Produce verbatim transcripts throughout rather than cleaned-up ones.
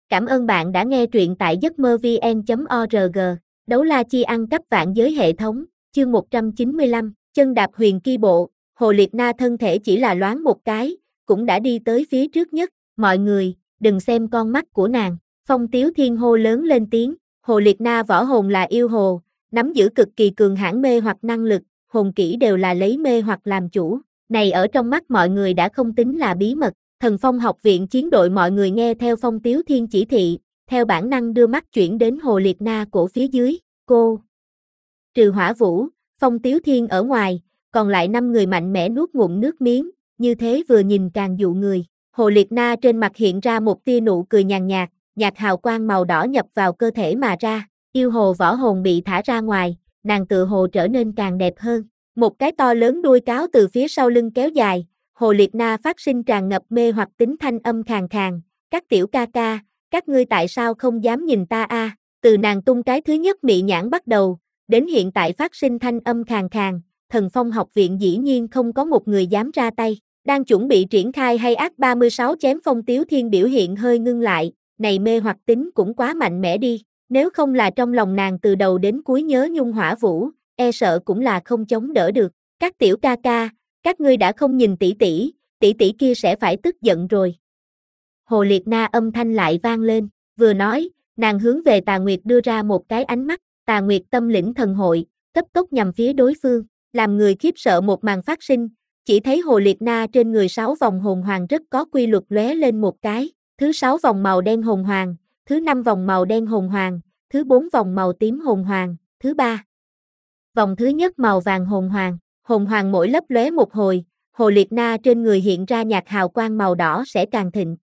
Cảm ơn bạn đã nghe truyện tại giấc mơ vn chấm org. Đấu la chi ăn cắp vạn giới hệ thống, chương một trăm chín mươi lăm, chân đạp huyền ki bộ, Hồ Liệt Na thân thể chỉ là loáng một cái, cũng đã đi tới phía trước nhất, mọi người, đừng xem con mắt của nàng, Phong Tiếu Thiên hô lớn lên tiếng, Hồ Liệt Na võ hồn là yêu hồ, nắm giữ cực kỳ cường hãn mê hoặc năng lực, hồn kỹ đều là lấy mê hoặc làm chủ, này ở trong mắt mọi người đã không tính là bí mật. Thần Phong học viện chiến đội mọi người nghe theo Phong Tiếu Thiên chỉ thị, theo bản năng đưa mắt chuyển đến Hồ Liệt Na cổ phía dưới, cô. Trừ Hỏa Vũ, Phong Tiếu Thiên ở ngoài, còn lại năm người mạnh mẽ nuốt ngụm nước miếng, như thế vừa nhìn càng dụ người. Hồ Liệt Na trên mặt hiện ra một tia nụ cười nhàn nhạt, nhạt hào quang màu đỏ nhập vào cơ thể mà ra, yêu hồ võ hồn bị thả ra ngoài, nàng tự hồ trở nên càng đẹp hơn. Một cái to lớn đuôi cáo từ phía sau lưng kéo dài. Hồ Liệt Na phát sinh tràn ngập mê hoặc tính thanh âm khàn khàn, các tiểu ca ca, các ngươi tại sao không dám nhìn ta a? À? Từ nàng tung cái thứ nhất mị nhãn bắt đầu, đến hiện tại phát sinh thanh âm khàn khàn, Thần Phong học viện dĩ nhiên không có một người dám ra tay, đang chuẩn bị triển khai hay ác ba mươi sáu chém Phong Tiếu Thiên biểu hiện hơi ngưng lại, này mê hoặc tính cũng quá mạnh mẽ đi, nếu không là trong lòng nàng từ đầu đến cuối nhớ Nhung Hỏa Vũ, e sợ cũng là không chống đỡ được, các tiểu ca ca. Các ngươi đã không nhìn tỷ tỷ, tỷ tỷ kia sẽ phải tức giận rồi. Hồ Liệt Na âm thanh lại vang lên, vừa nói, nàng hướng về Tà Nguyệt đưa ra một cái ánh mắt, Tà Nguyệt tâm lĩnh thần hội, cấp tốc nhằm phía đối phương, làm người khiếp sợ một màn phát sinh, chỉ thấy Hồ Liệt Na trên người sáu vòng hồn hoàng rất có quy luật lóe lên một cái, thứ sáu vòng màu đen hồn hoàng, thứ năm vòng màu đen hồn hoàng, thứ bốn vòng màu tím hồn hoàng, thứ ba vòng thứ nhất màu vàng hồn hoàng. Hồn hoàng mỗi lấp lóe một hồi, Hồ Liệt Na trên người hiện ra nhạt hào quang màu đỏ sẽ càng thịnh.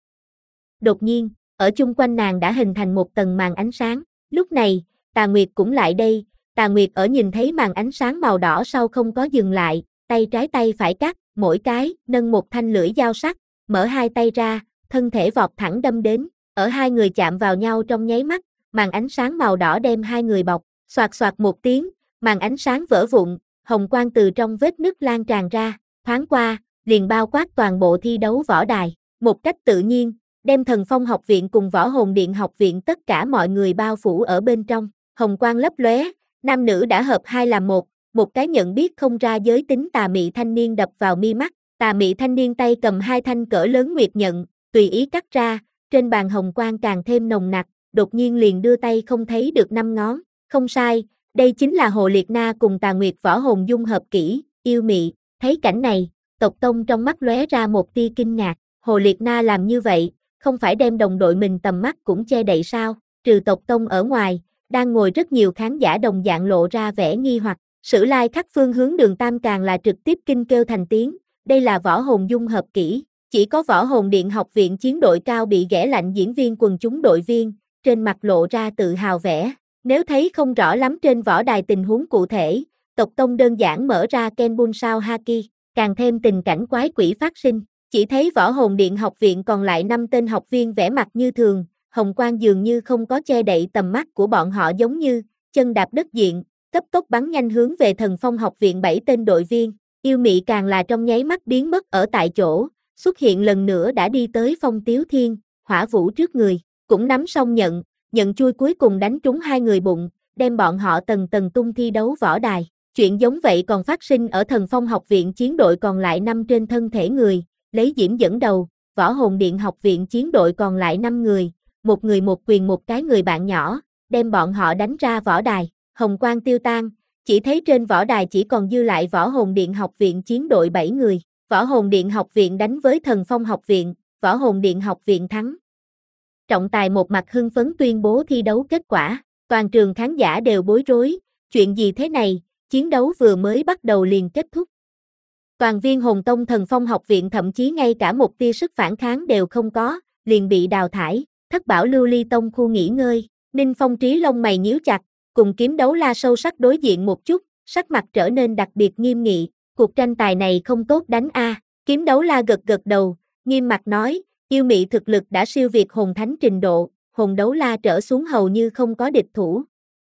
Đột nhiên, ở chung quanh nàng đã hình thành một tầng màn ánh sáng. Lúc này, Tà Nguyệt cũng lại đây, Tà Nguyệt ở nhìn thấy màn ánh sáng màu đỏ sau không có dừng lại, tay trái tay phải cắt, mỗi cái, nâng một thanh lưỡi dao sắc, mở hai tay ra, thân thể vọt thẳng đâm đến, ở hai người chạm vào nhau trong nháy mắt, màn ánh sáng màu đỏ đem hai người bọc, xoạt xoạt một tiếng, màn ánh sáng vỡ vụn. Hồng quang từ trong vết nứt lan tràn ra, thoáng qua, liền bao quát toàn bộ thi đấu võ đài, một cách tự nhiên, đem Thần Phong học viện cùng Võ Hồn Điện học viện tất cả mọi người bao phủ ở bên trong, hồng quang lấp lóe, nam nữ đã hợp hai làm một, một cái nhận biết không ra giới tính tà mị thanh niên đập vào mi mắt, tà mị thanh niên tay cầm hai thanh cỡ lớn nguyệt nhận, tùy ý cắt ra, trên bàn hồng quang càng thêm nồng nặc, đột nhiên liền đưa tay không thấy được năm ngón, không sai. Đây chính là Hồ Liệt Na cùng Tà Nguyệt võ hồn dung hợp kỹ, yêu mị, thấy cảnh này, Tộc Tông trong mắt lóe ra một tia kinh ngạc, Hồ Liệt Na làm như vậy, không phải đem đồng đội mình tầm mắt cũng che đậy sao, trừ Tộc Tông ở ngoài, đang ngồi rất nhiều khán giả đồng dạng lộ ra vẻ nghi hoặc, Sử Lai Khắc phương hướng Đường Tam càng là trực tiếp kinh kêu thành tiếng, đây là võ hồn dung hợp kỹ, chỉ có Võ Hồn Điện học viện chiến đội cao bị ghẻ lạnh diễn viên quần chúng đội viên, trên mặt lộ ra tự hào vẻ. Nếu thấy không rõ lắm trên võ đài tình huống cụ thể, Tộc Tông đơn giản mở ra Kenbun Sao Haki, càng thêm tình cảnh quái quỷ phát sinh. Chỉ thấy Võ Hồn Điện học viện còn lại năm tên học viên vẻ mặt như thường, hồng quang dường như không có che đậy tầm mắt của bọn họ giống như chân đạp đất diện, cấp tốc bắn nhanh hướng về Thần Phong học viện bảy tên đội viên. Yêu mị càng là trong nháy mắt biến mất ở tại chỗ, xuất hiện lần nữa đã đi tới Phong Tiếu Thiên, Hỏa Vũ trước người, cũng nắm xong nhận. Nhận chui cuối cùng đánh trúng hai người bụng, đem bọn họ tầng tầng tung thi đấu võ đài. Chuyện giống vậy còn phát sinh ở Thần Phong học viện chiến đội còn lại năm trên thân thể người, lấy Diễm dẫn đầu, Võ Hồn Điện học viện chiến đội còn lại năm người, một người một quyền một cái người bạn nhỏ, đem bọn họ đánh ra võ đài. Hồng quang tiêu tan, chỉ thấy trên võ đài chỉ còn dư lại Võ Hồn Điện học viện chiến đội bảy người. Võ Hồn Điện học viện đánh với Thần Phong học viện, Võ Hồn Điện học viện thắng. Trọng tài một mặt hưng phấn tuyên bố thi đấu kết quả, toàn trường khán giả đều bối rối, chuyện gì thế này, chiến đấu vừa mới bắt đầu liền kết thúc. Toàn viên Hồn Tông Thần Phong học viện thậm chí ngay cả một tia sức phản kháng đều không có, liền bị đào thải, Thất Bảo Lưu Ly Tông khu nghỉ ngơi, Ninh Phong Trí lông mày nhíu chặt, cùng Kiếm Đấu La sâu sắc đối diện một chút, sắc mặt trở nên đặc biệt nghiêm nghị, cuộc tranh tài này không tốt đánh a. Kiếm Đấu La gật gật đầu, nghiêm mặt nói, yêu mị thực lực đã siêu việt hồn thánh trình độ, Hồn Đấu La trở xuống hầu như không có địch thủ.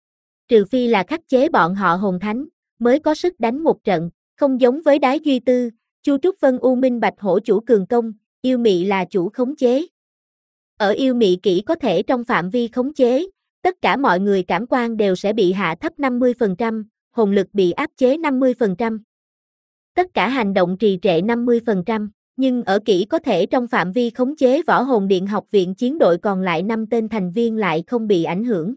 Trừ phi là khắc chế bọn họ hồn thánh, mới có sức đánh một trận, không giống với Đái Duy Tư, Chu Trúc Vân U Minh Bạch Hổ chủ cường công, yêu mị là chủ khống chế. Ở yêu mị kỹ có thể trong phạm vi khống chế, tất cả mọi người cảm quan đều sẽ bị hạ thấp năm mươi phần trăm, hồn lực bị áp chế năm mươi phần trăm. Tất cả hành động trì trệ năm mươi phần trăm, nhưng ở kỹ có thể trong phạm vi khống chế võ hồn điện học viện chiến đội còn lại năm tên thành viên lại không bị ảnh hưởng.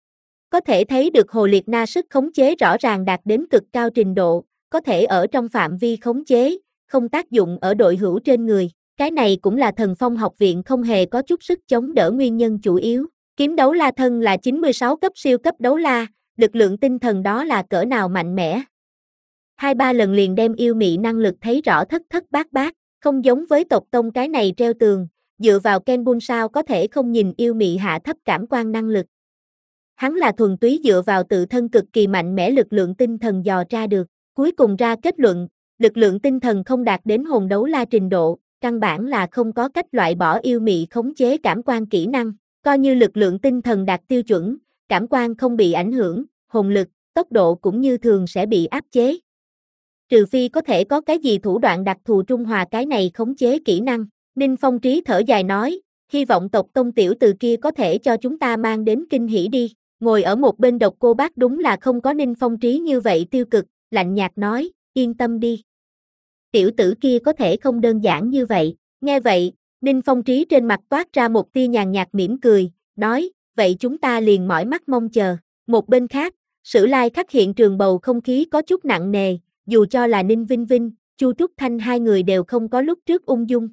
Có thể thấy được Hồ Liệt Na sức khống chế rõ ràng đạt đến cực cao trình độ, có thể ở trong phạm vi khống chế, không tác dụng ở đội hữu trên người. Cái này cũng là Thần Phong học viện không hề có chút sức chống đỡ nguyên nhân chủ yếu. Kiếm đấu la thân là chín mươi sáu cấp siêu cấp đấu la, lực lượng tinh thần đó là cỡ nào mạnh mẽ. Hai ba lần liền đem yêu mị năng lực thấy rõ thất thất bát bát, không giống với tộc tông cái này treo tường, dựa vào Ken Bun sao có thể không nhìn yêu mị hạ thấp cảm quan năng lực. Hắn là thuần túy dựa vào tự thân cực kỳ mạnh mẽ lực lượng tinh thần dò ra được, cuối cùng ra kết luận, lực lượng tinh thần không đạt đến hồn đấu la trình độ, căn bản là không có cách loại bỏ yêu mị khống chế cảm quan kỹ năng, coi như lực lượng tinh thần đạt tiêu chuẩn, cảm quan không bị ảnh hưởng, hồn lực, tốc độ cũng như thường sẽ bị áp chế. Trừ phi có thể có cái gì thủ đoạn đặc thù trung hòa cái này khống chế kỹ năng. Ninh Phong Trí thở dài nói, hy vọng tộc tông tiểu từ kia có thể cho chúng ta mang đến kinh hỉ đi. Ngồi ở một bên Độc Cô Bác đúng là không có Ninh Phong Trí như vậy tiêu cực, lạnh nhạt nói, yên tâm đi. Tiểu tử kia có thể không đơn giản như vậy. Nghe vậy, Ninh Phong Trí trên mặt toát ra một tia nhàn nhạt mỉm cười, nói, vậy chúng ta liền mỏi mắt mong chờ. Một bên khác, Sử Lai Khắc hiện trường bầu không khí có chút nặng nề, dù cho là Ninh Vinh Vinh, Chu Trúc Thanh hai người đều không có lúc trước ung dung.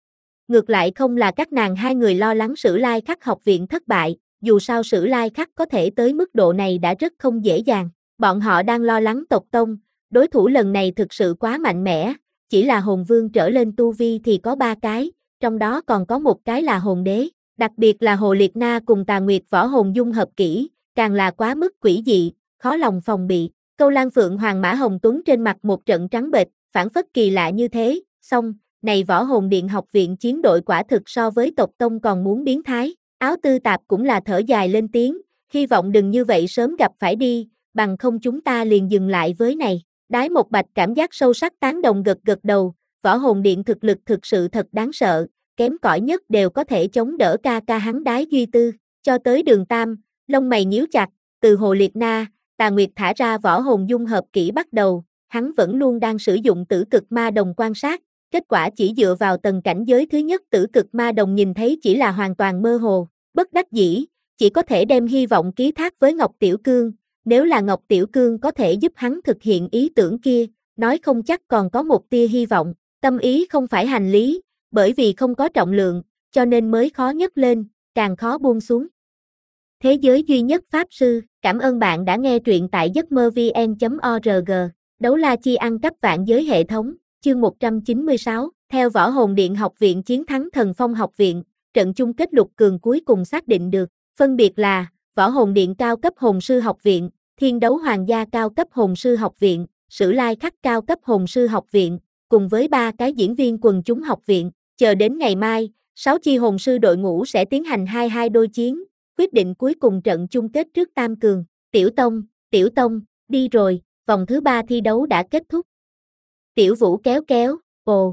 Ngược lại không là các nàng hai người lo lắng Sử Lai Khắc học viện thất bại, dù sao Sử Lai Khắc có thể tới mức độ này đã rất không dễ dàng. Bọn họ đang lo lắng tộc tông, đối thủ lần này thực sự quá mạnh mẽ, chỉ là hồn vương trở lên tu vi thì có ba cái, trong đó còn có một cái là hồn đế, đặc biệt là Hồ Liệt Na cùng Tà Nguyệt võ hồn dung hợp kỹ, càng là quá mức quỷ dị, khó lòng phòng bị. Câu Lan Phượng Hoàng Mã Hồng Tuấn trên mặt một trận trắng bệch, phản phất kỳ lạ như thế, xong, này võ hồn điện học viện chiến đội quả thực so với tộc tông còn muốn biến thái. Áo Tư Tạp cũng là thở dài lên tiếng, hy vọng đừng như vậy sớm gặp phải đi, bằng không chúng ta liền dừng lại với này. Đái Một Bạch cảm giác sâu sắc tán đồng gật gật đầu, võ hồn điện thực lực thực sự thật đáng sợ, kém cỏi nhất đều có thể chống đỡ ca ca hắn Đái Duy Tư, cho tới Đường Tam, lông mày nhíu chặt, từ Hồ Liệt Na, Tà Nguyệt thả ra võ hồn dung hợp kỹ bắt đầu, hắn vẫn luôn đang sử dụng tử cực ma đồng quan sát, kết quả chỉ dựa vào tầng cảnh giới thứ nhất tử cực ma đồng nhìn thấy chỉ là hoàn toàn mơ hồ, bất đắc dĩ, chỉ có thể đem hy vọng ký thác với Ngọc Tiểu Cương, nếu là Ngọc Tiểu Cương có thể giúp hắn thực hiện ý tưởng kia, nói không chắc còn có một tia hy vọng, tâm ý không phải hành lý, bởi vì không có trọng lượng, cho nên mới khó nhấc lên, càng khó buông xuống. Thế giới duy nhất Pháp Sư, cảm ơn bạn đã nghe truyện tại giấc mơ vn chấm org, đấu la chi ăn cắp vạn giới hệ thống, chương một trăm chín mươi sáu, theo võ hồn điện học viện chiến thắng Thần Phong học viện, trận chung kết lục cường cuối cùng xác định được, phân biệt là, võ hồn điện cao cấp hồn sư học viện, thiên đấu hoàng gia cao cấp hồn sư học viện, Sử Lai Khắc cao cấp hồn sư học viện, cùng với ba cái diễn viên quần chúng học viện, chờ đến ngày mai, sáu chi hồn sư đội ngũ sẽ tiến hành hai hai đôi chiến, quyết định cuối cùng trận chung kết trước tam cường. Tiểu Tông, Tiểu Tông, đi rồi, vòng thứ ba thi đấu đã kết thúc. Tiểu Vũ kéo kéo, ồ.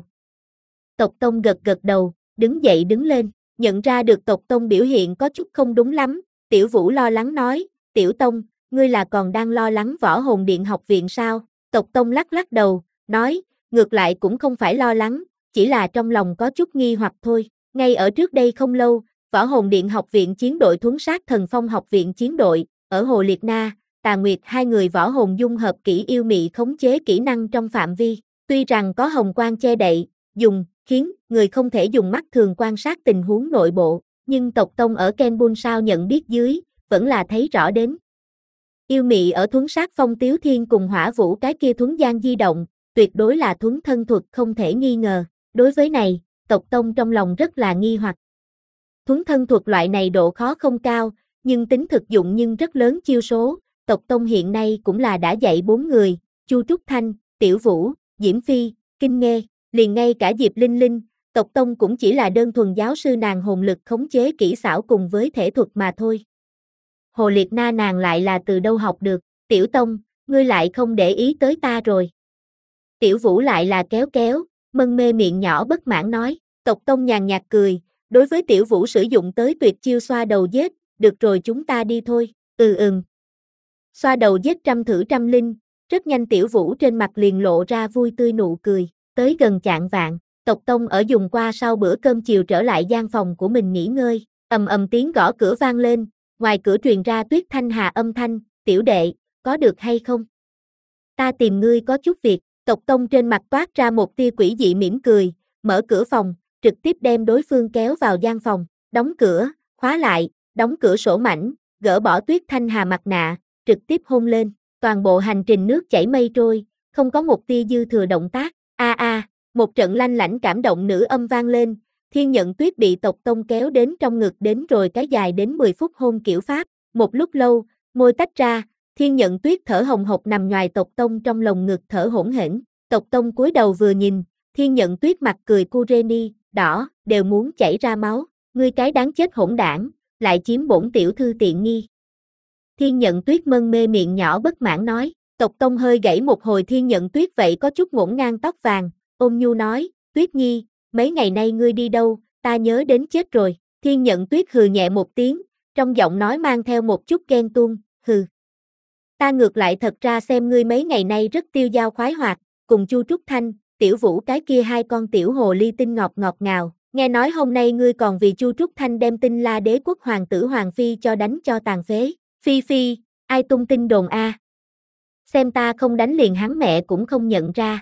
Tộc Tông gật gật đầu, đứng dậy đứng lên, nhận ra được tộc Tông biểu hiện có chút không đúng lắm, Tiểu Vũ lo lắng nói, Tiểu Tông, ngươi là còn đang lo lắng võ hồn điện học viện sao? Tộc Tông lắc lắc đầu, nói, ngược lại cũng không phải lo lắng, chỉ là trong lòng có chút nghi hoặc thôi. Ngay ở trước đây không lâu, võ hồn điện học viện chiến đội thuấn sát Thần Phong học viện chiến đội, ở Hồ Liệt Na, Tà Nguyệt hai người võ hồn dung hợp kỹ yêu mị khống chế kỹ năng trong phạm vi, tuy rằng có hồng quang che đậy, dùng, khiến người không thể dùng mắt thường quan sát tình huống nội bộ, nhưng tộc Tông ở Ken Bun sao nhận biết dưới, vẫn là thấy rõ đến. Yêu mị ở thuấn sát Phong Tiếu Thiên cùng Hỏa Vũ cái kia thuấn gian di động, tuyệt đối là thuấn thân thuật không thể nghi ngờ, đối với này, tộc Tông trong lòng rất là nghi hoặc. Thuấn thân thuật loại này độ khó không cao, nhưng tính thực dụng nhưng rất lớn chiêu số, tộc Tông hiện nay cũng là đã dạy bốn người, Chu Trúc Thanh, Tiểu Vũ, Diễm Phi, Kinh Nghê, liền ngay cả Diệp Linh Linh, tộc Tông cũng chỉ là đơn thuần giáo sư nàng hồn lực khống chế kỹ xảo cùng với thể thuật mà thôi. Hồ Liệt Na nàng lại là từ đâu học được, Tiểu Tông, ngươi lại không để ý tới ta rồi. Tiểu Vũ lại là kéo kéo, mân mê miệng nhỏ bất mãn nói, tộc Tông nhàn nhạt cười, Đối với Tiểu Vũ sử dụng tới tuyệt chiêu xoa đầu giết, được rồi chúng ta đi thôi, ừ ừm. Xoa đầu giết trăm thử trăm linh, rất nhanh Tiểu Vũ trên mặt liền lộ ra vui tươi nụ cười, tới gần chạng vạng, Tộc Tông ở dùng qua sau bữa cơm chiều trở lại gian phòng của mình nghỉ ngơi, ầm ầm tiếng gõ cửa vang lên, ngoài cửa truyền ra Tuyết Thanh Hà âm thanh, tiểu đệ, có được hay không? Ta tìm ngươi có chút việc, Tộc Tông trên mặt toát ra một tia quỷ dị mỉm cười, mở cửa phòng, trực tiếp đem đối phương kéo vào gian phòng, đóng cửa, khóa lại, đóng cửa sổ mảnh, gỡ bỏ Tuyết Thanh Hà mặt nạ, trực tiếp hôn lên, toàn bộ hành trình nước chảy mây trôi, không có một tia dư thừa động tác, a a, một trận lanh lảnh cảm động nữ âm vang lên, Thiên Nhận Tuyết bị Tộc Tông kéo đến trong ngực đến rồi cái dài đến mười phút hôn kiểu Pháp, một lúc lâu, môi tách ra, Thiên Nhận Tuyết thở hồng hộc nằm nhoài Tộc Tông trong lồng ngực thở hỗn hển, Tộc Tông cúi đầu vừa nhìn, Thiên Nhận Tuyết mặt cười Kureni, đỏ, đều muốn chảy ra máu, ngươi cái đáng chết hỗn đảng, lại chiếm bổn tiểu thư tiện nghi. Thiên Nhận Tuyết mân mê miệng nhỏ bất mãn nói, Tộc Tông hơi gãy một hồi Thiên Nhận Tuyết vậy có chút ngổn ngang tóc vàng, ôm nhu nói, Tuyết Nhi, mấy ngày nay ngươi đi đâu, ta nhớ đến chết rồi, Thiên Nhận Tuyết hừ nhẹ một tiếng, trong giọng nói mang theo một chút ghen tuông, hừ. Ta ngược lại thật ra xem ngươi mấy ngày nay rất tiêu dao khoái hoạt, cùng Chu Trúc Thanh, Tiểu Vũ cái kia hai con tiểu hồ ly tinh ngọt ngọt ngào, nghe nói hôm nay ngươi còn vì Chu Trúc Thanh đem Tinh La Đế quốc hoàng tử hoàng phi cho đánh cho tàn phế, phi phi, ai tung tin đồn a? Xem ta không đánh liền hắn mẹ cũng không nhận ra.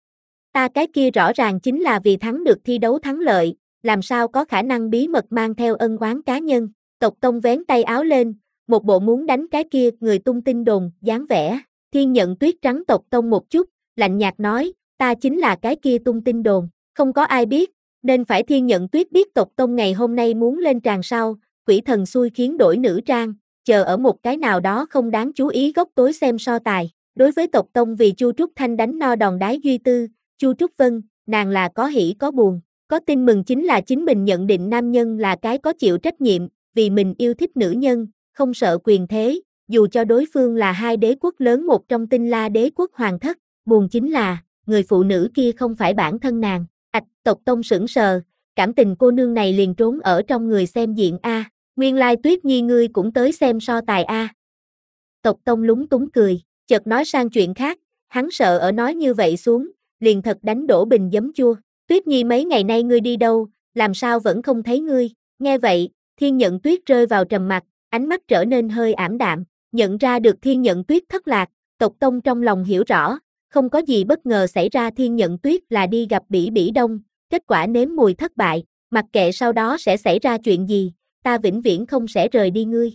Ta cái kia rõ ràng chính là vì thắng được thi đấu thắng lợi, làm sao có khả năng bí mật mang theo ân oán cá nhân, Tộc Tông vén tay áo lên, một bộ muốn đánh cái kia người tung tin đồn, dáng vẻ, Thiên Nhận Tuyết trắng Tộc Tông một chút, lạnh nhạt nói, ta chính là cái kia tung tin đồn, không có ai biết, nên phải Thiên Nhận Tuyết biết Tộc Tông ngày hôm nay muốn lên tràng sau, quỷ thần xui khiến đổi nữ trang, chờ ở một cái nào đó không đáng chú ý góc tối xem so tài, đối với Tộc Tông vì Chu Trúc Thanh đánh no đòn đái duy tư, Chu Trúc Vân, nàng là có hỉ có buồn, có tin mừng chính là chính mình nhận định nam nhân là cái có chịu trách nhiệm, vì mình yêu thích nữ nhân, không sợ quyền thế, dù cho đối phương là hai đế quốc lớn một trong Tinh La Đế quốc hoàng thất, buồn chính là, người phụ nữ kia không phải bản thân nàng, ạch, Tộc Tông sững sờ, cảm tình cô nương này liền trốn ở trong người xem diện A, nguyên lai Tuyết Nhi ngươi cũng tới xem so tài A. Tộc Tông lúng túng cười, chợt nói sang chuyện khác, hắn sợ ở nói như vậy xuống, liền thật đánh đổ bình giấm chua, Tuyết Nhi mấy ngày nay ngươi đi đâu, làm sao vẫn không thấy ngươi, nghe vậy, Thiên Nhận Tuyết rơi vào trầm mặc, ánh mắt trở nên hơi ảm đạm, nhận ra được Thiên Nhận Tuyết thất lạc, Tộc Tông trong lòng hiểu rõ, không có gì bất ngờ xảy ra Thiên Nhận Tuyết là đi gặp Bỉ Bỉ Đông, kết quả nếm mùi thất bại, mặc kệ sau đó sẽ xảy ra chuyện gì, ta vĩnh viễn không sẽ rời đi ngươi.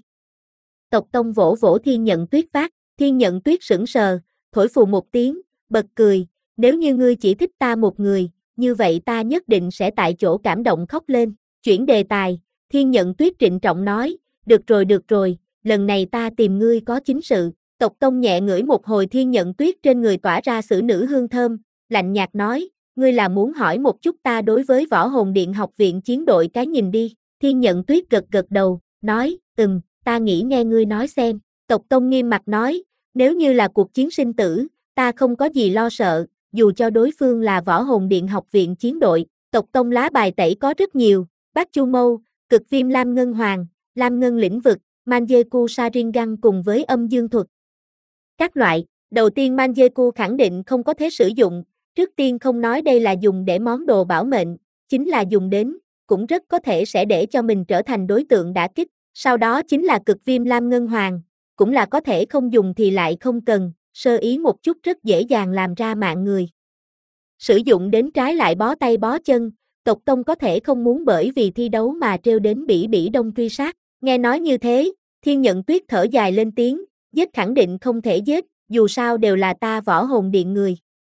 Tộc Tông vỗ vỗ Thiên Nhận Tuyết phát, Thiên Nhận Tuyết sững sờ, thổi phù một tiếng, bật cười, nếu như ngươi chỉ thích ta một người, như vậy ta nhất định sẽ tại chỗ cảm động khóc lên, chuyển đề tài, Thiên Nhận Tuyết trịnh trọng nói, được rồi được rồi, lần này ta tìm ngươi có chính sự, Tộc Tông nhẹ ngửi một hồi Thiên Nhận Tuyết trên người tỏa ra xử nữ hương thơm, lạnh nhạt nói, ngươi là muốn hỏi một chút ta đối với Võ Hồn Điện học viện chiến đội cái nhìn đi, Thiên Nhận Tuyết gật gật đầu, nói, ừm, ta nghĩ nghe ngươi nói xem, Tộc Tông nghiêm mặt nói, nếu như là cuộc chiến sinh tử, ta không có gì lo sợ, dù cho đối phương là Võ Hồn Điện học viện chiến đội, Tộc Tông lá bài tẩy có rất nhiều, Bát Chu Mâu, Cực Viêm Lam Ngân Hoàng, Lam Ngân lĩnh vực, Manjeku Sharingan cùng với âm dương thuật. Các loại, đầu tiên Manjeku khẳng định không có thể sử dụng, trước tiên không nói đây là dùng để món đồ bảo mệnh, chính là dùng đến, cũng rất có thể sẽ để cho mình trở thành đối tượng đả kích, sau đó chính là Cực Viêm Lam Ngân Hoàng, cũng là có thể không dùng thì lại không cần, sơ ý một chút rất dễ dàng làm ra mạng người. Sử dụng đến trái lại bó tay bó chân, Tộc Tông có thể không muốn bởi vì thi đấu mà trêu đến Bỉ Bỉ Đông truy sát, nghe nói như thế, Thiên Nhận Tuyết thở dài lên tiếng, giết khẳng định không thể giết, dù sao đều là ta Võ Hồn Điện người.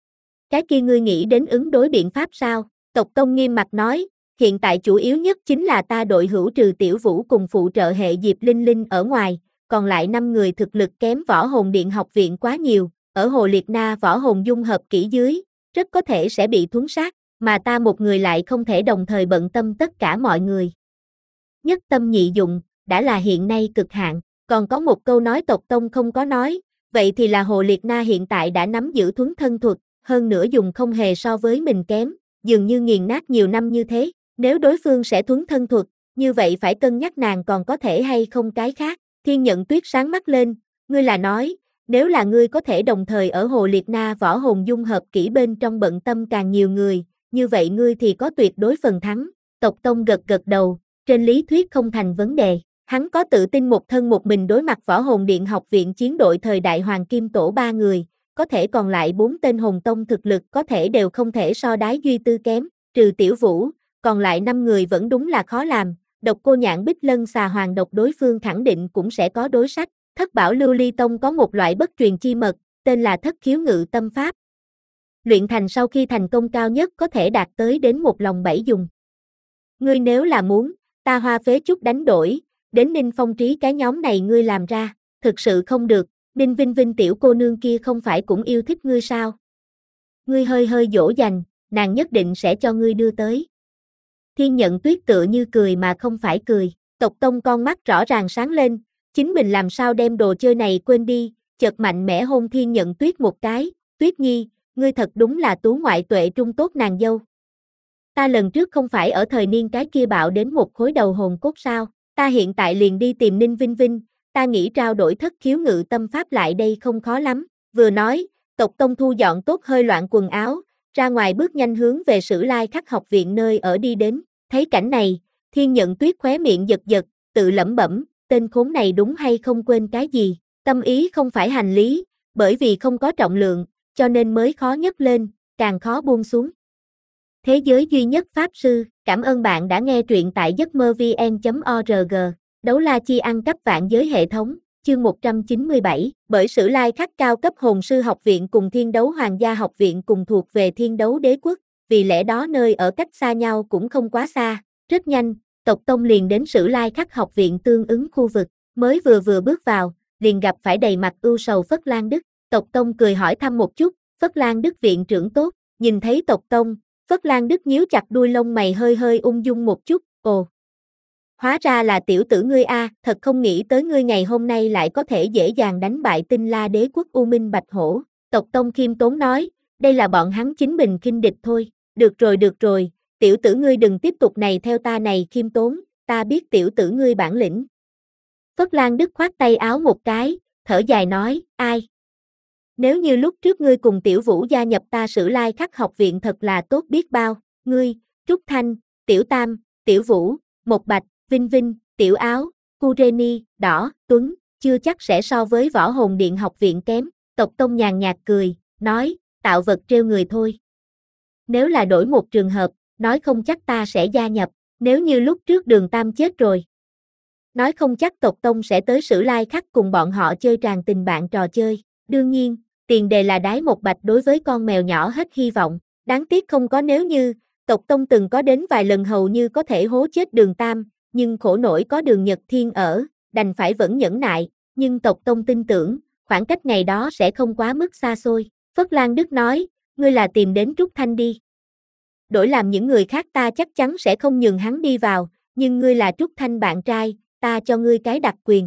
Cái kia ngươi nghĩ đến ứng đối biện pháp sao? Tộc Tông nghiêm mặt nói, hiện tại chủ yếu nhất chính là ta đội hữu trừ Tiểu Vũ cùng phụ trợ hệ Diệp Linh Linh ở ngoài, còn lại năm người thực lực kém Võ Hồn Điện học viện quá nhiều, ở Hồ Liệt Na Võ Hồn dung hợp kỹ dưới, rất có thể sẽ bị thuấn sát, mà ta một người lại không thể đồng thời bận tâm tất cả mọi người. Nhất tâm nhị dụng, đã là hiện nay cực hạn, còn có một câu nói Tộc Tông không có nói, vậy thì là Hồ Liệt Na hiện tại đã nắm giữ thuấn thân thuật, hơn nữa dùng không hề so với mình kém, dường như nghiền nát nhiều năm như thế, Nếu đối phương sẽ thuấn thân thuật, như vậy phải cân nhắc nàng còn có thể hay không cái khác. Thiên Nhận Tuyết sáng mắt lên, ngươi là nói, nếu là ngươi có thể đồng thời ở Hồ Liệt Na võ hồn dung hợp kỹ bên trong bận tâm càng nhiều người, như vậy ngươi thì có tuyệt đối phần thắng. Tộc Tông gật gật đầu, trên lý thuyết không thành vấn đề. Hắn có tự tin một thân một mình đối mặt võ hồn điện học viện chiến đội thời đại Hoàng Kim Tổ ba người, có thể còn lại bốn tên hồn tông thực lực có thể đều không thể so đái Duy Tư kém, trừ Tiểu Vũ, còn lại năm người vẫn đúng là khó làm. Độc Cô Nhạn Bích Lân xà hoàng độc đối phương khẳng định cũng sẽ có đối sách. Thất Bảo Lưu Ly Tông có một loại bất truyền chi mật, tên là Thất Khiếu Ngự Tâm Pháp. Luyện thành sau khi thành công cao nhất có thể đạt tới đến một lòng bảy dùng. Ngươi nếu là muốn, ta hoa phế chút đánh đổi, đến Ninh Phong Trí cái nhóm này ngươi làm ra, thực sự không được, Ninh Vinh Vinh tiểu cô nương kia không phải cũng yêu thích ngươi sao? Ngươi hơi hơi dỗ dành, nàng nhất định sẽ cho ngươi đưa tới. Thiên Nhận Tuyết tựa như cười mà không phải cười, Tộc Tông con mắt rõ ràng sáng lên, chính mình làm sao đem đồ chơi này quên đi, chợt mạnh mẽ hôn Thiên Nhận Tuyết một cái, Tuyết Nhi, ngươi thật đúng là tú ngoại tuệ trung tốt nàng dâu. Ta lần trước không phải ở thời niên cái kia bạo đến một khối đầu hồn cốt sao, ta hiện tại liền đi tìm Ninh Vinh Vinh, ta nghĩ trao đổi Thất Khiếu Ngự Tâm Pháp lại đây không khó lắm, vừa nói, Tộc Tông thu dọn tốt hơi loạn quần áo, ra ngoài bước nhanh hướng về Sử Lai Khắc học viện nơi ở đi đến, thấy cảnh này, Thiên Nhận Tuyết khóe miệng giật giật, tự lẩm bẩm, tên khốn này đúng hay không quên cái gì, tâm ý không phải hành lý, bởi vì không có trọng lượng, cho nên mới khó nhấc lên, càng khó buông xuống. Thế giới duy nhất Pháp Sư, cảm ơn bạn đã nghe truyện tại giấc mơ vn chấm org, Đấu La Chi ăn cắp vạn giới hệ thống, chương một trăm chín mươi bảy, bởi Sử Lai Khắc cao cấp hồn sư học viện cùng Thiên Đấu Hoàng gia học viện cùng thuộc về Thiên Đấu Đế quốc, vì lẽ đó nơi ở cách xa nhau cũng không quá xa, rất nhanh, Tộc Tông liền đến Sử Lai Khắc học viện tương ứng khu vực, mới vừa vừa bước vào, liền gặp phải đầy mặt ưu sầu Phất Lan Đức, Tộc Tông cười hỏi thăm một chút, Phất Lan Đức viện trưởng tốt, nhìn thấy Tộc Tông, Phất Lan Đức nhíu chặt đuôi lông mày hơi hơi ung dung một chút, ồ. Hóa ra là tiểu tử ngươi a, thật không nghĩ tới ngươi ngày hôm nay lại có thể dễ dàng đánh bại Tinh La Đế quốc U Minh Bạch Hổ. Tộc Tông khiêm tốn nói, đây là bọn hắn chính mình khinh địch thôi. Được rồi được rồi, tiểu tử ngươi đừng tiếp tục này theo ta này khiêm tốn, ta biết tiểu tử ngươi bản lĩnh. Phất Lan Đức khoát tay áo một cái, thở dài nói, ai? Nếu như lúc trước ngươi cùng Tiểu Vũ gia nhập ta Sử Lai Khắc học viện thật là tốt biết bao, ngươi, Trúc Thanh, Tiểu Tam, Tiểu Vũ, Mộc Bạch, Vinh Vinh, Tiểu Áo, Kureni, Đỏ, Tuấn, chưa chắc sẽ so với Võ Hồn Điện học viện kém. Tộc Tông nhàn nhạt cười, nói, tạo vật trêu người thôi. Nếu là đổi một trường hợp, nói không chắc ta sẽ gia nhập, nếu như lúc trước Đường Tam chết rồi. Nói không chắc Tộc Tông sẽ tới Sử Lai Khắc cùng bọn họ chơi tràn tình bạn trò chơi. Đương nhiên, tiền đề là Đái Một Bạch đối với con mèo nhỏ hết hy vọng, đáng tiếc không có nếu như, Tộc Tông từng có đến vài lần hầu như có thể hố chết Đường Tam, nhưng khổ nổi có Đường Nhật Thiên ở, đành phải vẫn nhẫn nại, nhưng Tộc Tông tin tưởng, khoảng cách ngày đó sẽ không quá mức xa xôi. Phất Lan Đức nói, ngươi là tìm đến Trúc Thanh đi. Đổi làm những người khác ta chắc chắn sẽ không nhường hắn đi vào, nhưng ngươi là Trúc Thanh bạn trai, ta cho ngươi cái đặc quyền.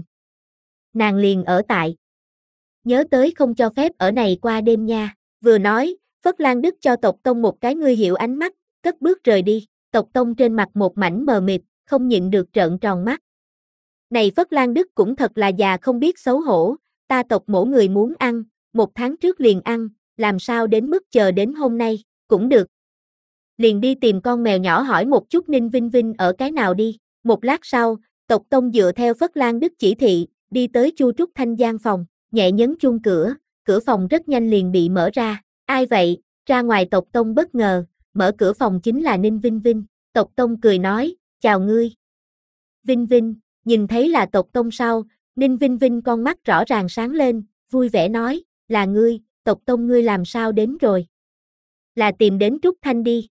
Nàng liền ở tại. Nhớ tới không cho phép ở này qua đêm nha, vừa nói, Phất Lan Đức cho Tộc Tông một cái ngươi hiểu ánh mắt, cất bước rời đi, Tộc Tông trên mặt một mảnh mờ mịt, không nhịn được trợn tròn mắt. Này Phất Lan Đức cũng thật là già không biết xấu hổ, ta Tộc mỗi người muốn ăn, một tháng trước liền ăn, làm sao đến mức chờ đến hôm nay, cũng được. Liền đi tìm con mèo nhỏ hỏi một chút Ninh Vinh Vinh ở cái nào đi, một lát sau, Tộc Tông dựa theo Phất Lan Đức chỉ thị, đi tới Chu Trúc Thanh gian phòng, nhẹ nhấn chuông cửa, cửa phòng rất nhanh liền bị mở ra, ai vậy, ra ngoài. Tộc Tông bất ngờ, mở cửa phòng chính là Ninh Vinh Vinh, Tộc Tông cười nói, chào ngươi. Vinh Vinh, nhìn thấy là Tộc Tông sau, Ninh Vinh Vinh con mắt rõ ràng sáng lên, vui vẻ nói, là ngươi, Tộc Tông ngươi làm sao đến rồi? Là tìm đến Trúc Thanh đi.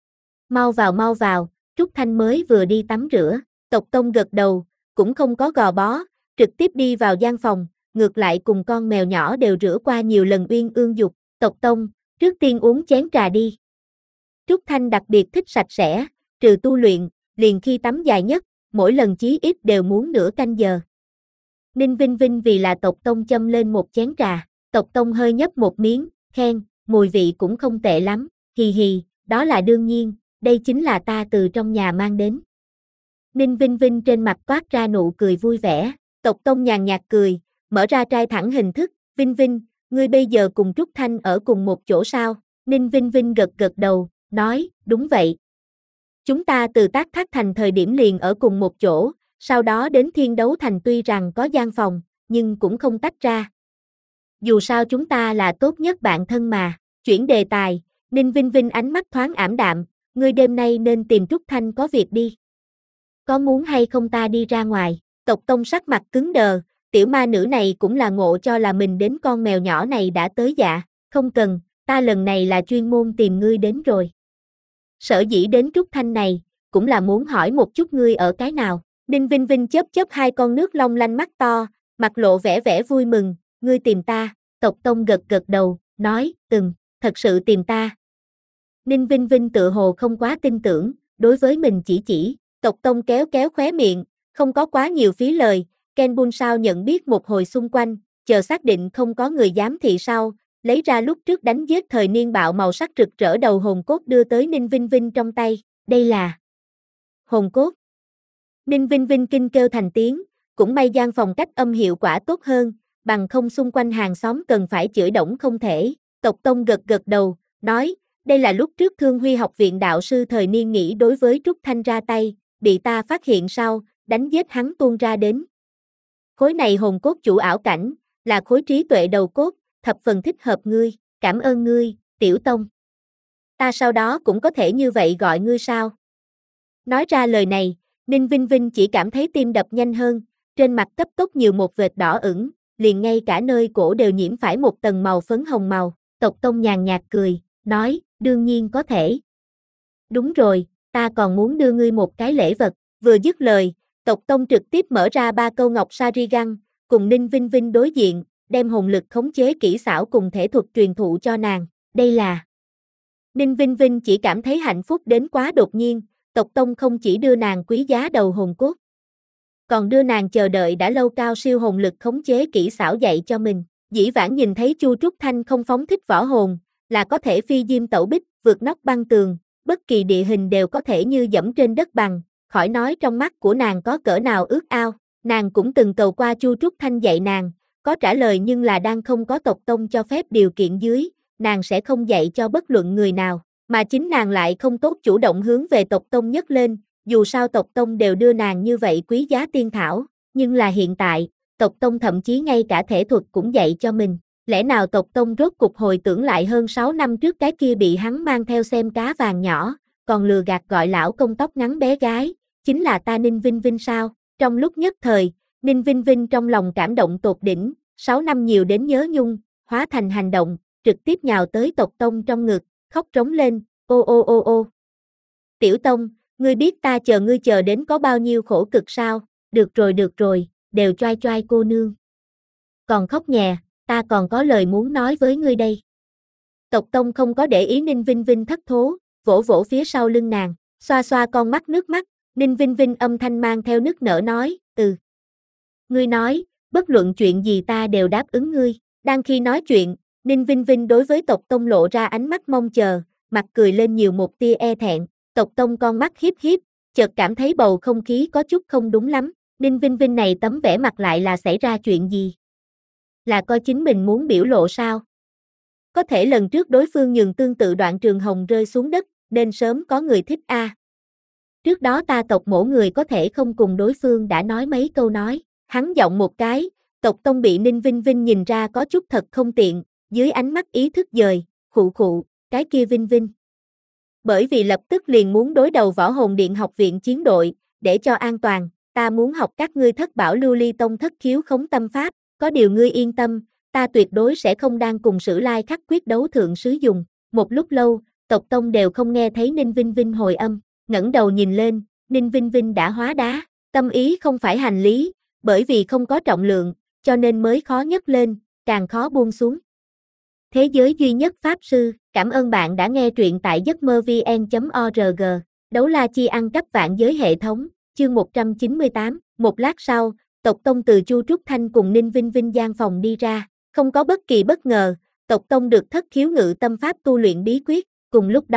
Mau vào mau vào, Trúc Thanh mới vừa đi tắm rửa, Tộc Tông gật đầu, cũng không có gò bó, trực tiếp đi vào gian phòng, ngược lại cùng con mèo nhỏ đều rửa qua nhiều lần uyên ương dục. Tộc Tông, trước tiên uống chén trà đi. Trúc Thanh đặc biệt thích sạch sẽ, trừ tu luyện, liền khi tắm dài nhất, mỗi lần chí ít đều muốn nửa canh giờ. Ninh Vinh Vinh vì là Tộc Tông châm lên một chén trà, Tộc Tông hơi nhấp một miếng, khen, mùi vị cũng không tệ lắm, hì hì, đó là đương nhiên, đây chính là ta từ trong nhà mang đến. Ninh Vinh Vinh trên mặt toát ra nụ cười vui vẻ, Tộc Tông nhàn nhạt cười, mở ra trai thẳng hình thức, Vinh Vinh, ngươi bây giờ cùng Trúc Thanh ở cùng một chỗ sao? Ninh Vinh Vinh gật gật đầu, nói, đúng vậy. Chúng ta từ Tác Thác Thành thời điểm liền ở cùng một chỗ, sau đó đến Thiên Đấu Thành tuy rằng có gian phòng, nhưng cũng không tách ra. Dù sao chúng ta là tốt nhất bạn thân mà. Chuyển đề tài, Ninh Vinh Vinh ánh mắt thoáng ảm đạm, ngươi đêm nay nên tìm Trúc Thanh có việc đi. Có muốn hay không ta đi ra ngoài? Tộc Tông sắc mặt cứng đờ, tiểu ma nữ này cũng là ngộ cho là mình đến con mèo nhỏ này đã tới dạ, không cần, ta lần này là chuyên môn tìm ngươi đến rồi. Sở dĩ đến Trúc Thanh này, cũng là muốn hỏi một chút ngươi ở cái nào. Ninh Vinh Vinh chớp chớp hai con nước long lanh mắt to, mặt lộ vẻ vẻ vui mừng, ngươi tìm ta. Tộc Tông gật gật đầu, nói, ừm, thật sự tìm ta. Ninh Vinh Vinh tự hồ không quá tin tưởng, đối với mình chỉ chỉ, Tộc Tông kéo kéo khóe miệng, không có quá nhiều phí lời, Ken Bun sao nhận biết một hồi xung quanh, chờ xác định không có người giám thị sau, lấy ra lúc trước đánh giết thời niên bạo màu sắc rực rỡ đầu hồn cốt đưa tới Ninh Vinh Vinh trong tay, đây là hồn cốt. Ninh Vinh Vinh kinh kêu thành tiếng, cũng may gian phòng cách âm hiệu quả tốt hơn, bằng không xung quanh hàng xóm cần phải chửi đổng không thể. Tộc Tông gật gật đầu, nói, đây là lúc trước Thương Huy học viện đạo sư thời niên nghĩ đối với Trúc Thanh ra tay, bị ta phát hiện sau, đánh giết hắn tuôn ra đến. Khối này hồn cốt chủ ảo cảnh, là khối trí tuệ đầu cốt, thập phần thích hợp ngươi, cảm ơn ngươi, Tiểu Tông. Ta sau đó cũng có thể như vậy gọi ngươi sao? Nói ra lời này, Ninh Vinh Vinh chỉ cảm thấy tim đập nhanh hơn, trên mặt cấp tốc nhiều một vệt đỏ ửng, liền ngay cả nơi cổ đều nhiễm phải một tầng màu phấn hồng màu. Tộc Tông nhàn nhạt cười, nói, đương nhiên có thể. Đúng rồi, ta còn muốn đưa ngươi một cái lễ vật. Vừa dứt lời, Tộc Tông trực tiếp mở ra ba câu ngọc Sarigan, cùng Ninh Vinh Vinh đối diện, đem hồn lực khống chế kỹ xảo cùng thể thuật truyền thụ cho nàng. Đây là... Ninh Vinh Vinh chỉ cảm thấy hạnh phúc đến quá đột nhiên, Tộc Tông không chỉ đưa nàng quý giá đầu hồn cốt, còn đưa nàng chờ đợi đã lâu cao siêu hồn lực khống chế kỹ xảo dạy cho mình. Dĩ vãng nhìn thấy Chu Trúc Thanh không phóng thích võ hồn, là có thể phi diêm tẩu bích, vượt nóc băng tường, bất kỳ địa hình đều có thể như dẫm trên đất bằng, khỏi nói trong mắt của nàng có cỡ nào ước ao. Nàng cũng từng cầu qua Chu Trúc Thanh dạy nàng, có trả lời nhưng là đang không có Tộc Tông cho phép điều kiện dưới, nàng sẽ không dạy cho bất luận người nào, mà chính nàng lại không tốt chủ động hướng về Tộc Tông nhấc lên, dù sao Tộc Tông đều đưa nàng như vậy quý giá tiên thảo, nhưng là hiện tại, Tộc Tông thậm chí ngay cả thể thuật cũng dạy cho mình. Lẽ nào Tộc Tông rốt cục hồi tưởng lại hơn sáu năm trước cái kia bị hắn mang theo xem cá vàng nhỏ, còn lừa gạt gọi lão công tóc ngắn bé gái, chính là ta Ninh Vinh Vinh sao? Trong lúc nhất thời, Ninh Vinh Vinh trong lòng cảm động tột đỉnh, sáu năm nhiều đến nhớ nhung, hóa thành hành động, trực tiếp nhào tới Tộc Tông trong ngực, khóc trống lên, ô ô ô ô. Tiểu Tông, ngươi biết ta chờ ngươi chờ đến có bao nhiêu khổ cực sao? Được rồi được rồi, đều choai choai cô nương. Còn khóc nhè, ta còn có lời muốn nói với ngươi đây. Tộc Tông không có để ý Ninh Vinh Vinh thất thố, vỗ vỗ phía sau lưng nàng, xoa xoa con mắt nước mắt, Ninh Vinh Vinh âm thanh mang theo nức nở nói, ừ. Ngươi nói, bất luận chuyện gì ta đều đáp ứng ngươi. Đang khi nói chuyện, Ninh Vinh Vinh đối với Tộc Tông lộ ra ánh mắt mong chờ, mặt cười lên nhiều một tia e thẹn. Tộc Tông con mắt hiếp hiếp, chợt cảm thấy bầu không khí có chút không đúng lắm. Ninh Vinh Vinh này tấm vẻ mặt lại là xảy ra chuyện gì? Là coi chính mình muốn biểu lộ sao? Có thể lần trước đối phương nhường tương tự Đoạn Trường Hồng rơi xuống đất, nên sớm có người thích a. À. Trước đó ta Tộc mổ người có thể không cùng đối phương đã nói mấy câu nói, hắn giọng một cái, Tộc Tông bị Ninh Vinh Vinh nhìn ra có chút thật không tiện, dưới ánh mắt ý thức dời, khụ khụ, cái kia Vinh Vinh. Bởi vì lập tức liền muốn đối đầu Võ Hồn Điện học viện chiến đội, để cho an toàn, ta muốn học các ngươi Thất Bảo Lưu Ly Tông thất khiếu khống tâm pháp, có điều ngươi yên tâm, ta tuyệt đối sẽ không đang cùng Sử Lai khắc quyết đấu thượng sứ dùng. Một lúc lâu, Tộc Tông đều không nghe thấy Ninh Vinh Vinh hồi âm, ngẩng đầu nhìn lên, Ninh Vinh Vinh đã hóa đá, tâm ý không phải hành lý, bởi vì không có trọng lượng, cho nên mới khó nhấc lên, càng khó buông xuống. Thế giới duy nhất Pháp Sư, cảm ơn bạn đã nghe truyện tại giấc mơ vn chấm org, Đấu La Chi ăn cắp vạn giới hệ thống, chương một trăm chín mươi tám, một lát sau, Tộc Tông từ Chu Trúc Thanh cùng Ninh Vinh Vinh gian phòng đi ra, không có bất kỳ bất ngờ, Tộc Tông được thất khiếu ngự tâm pháp tu luyện bí quyết, cùng lúc đó,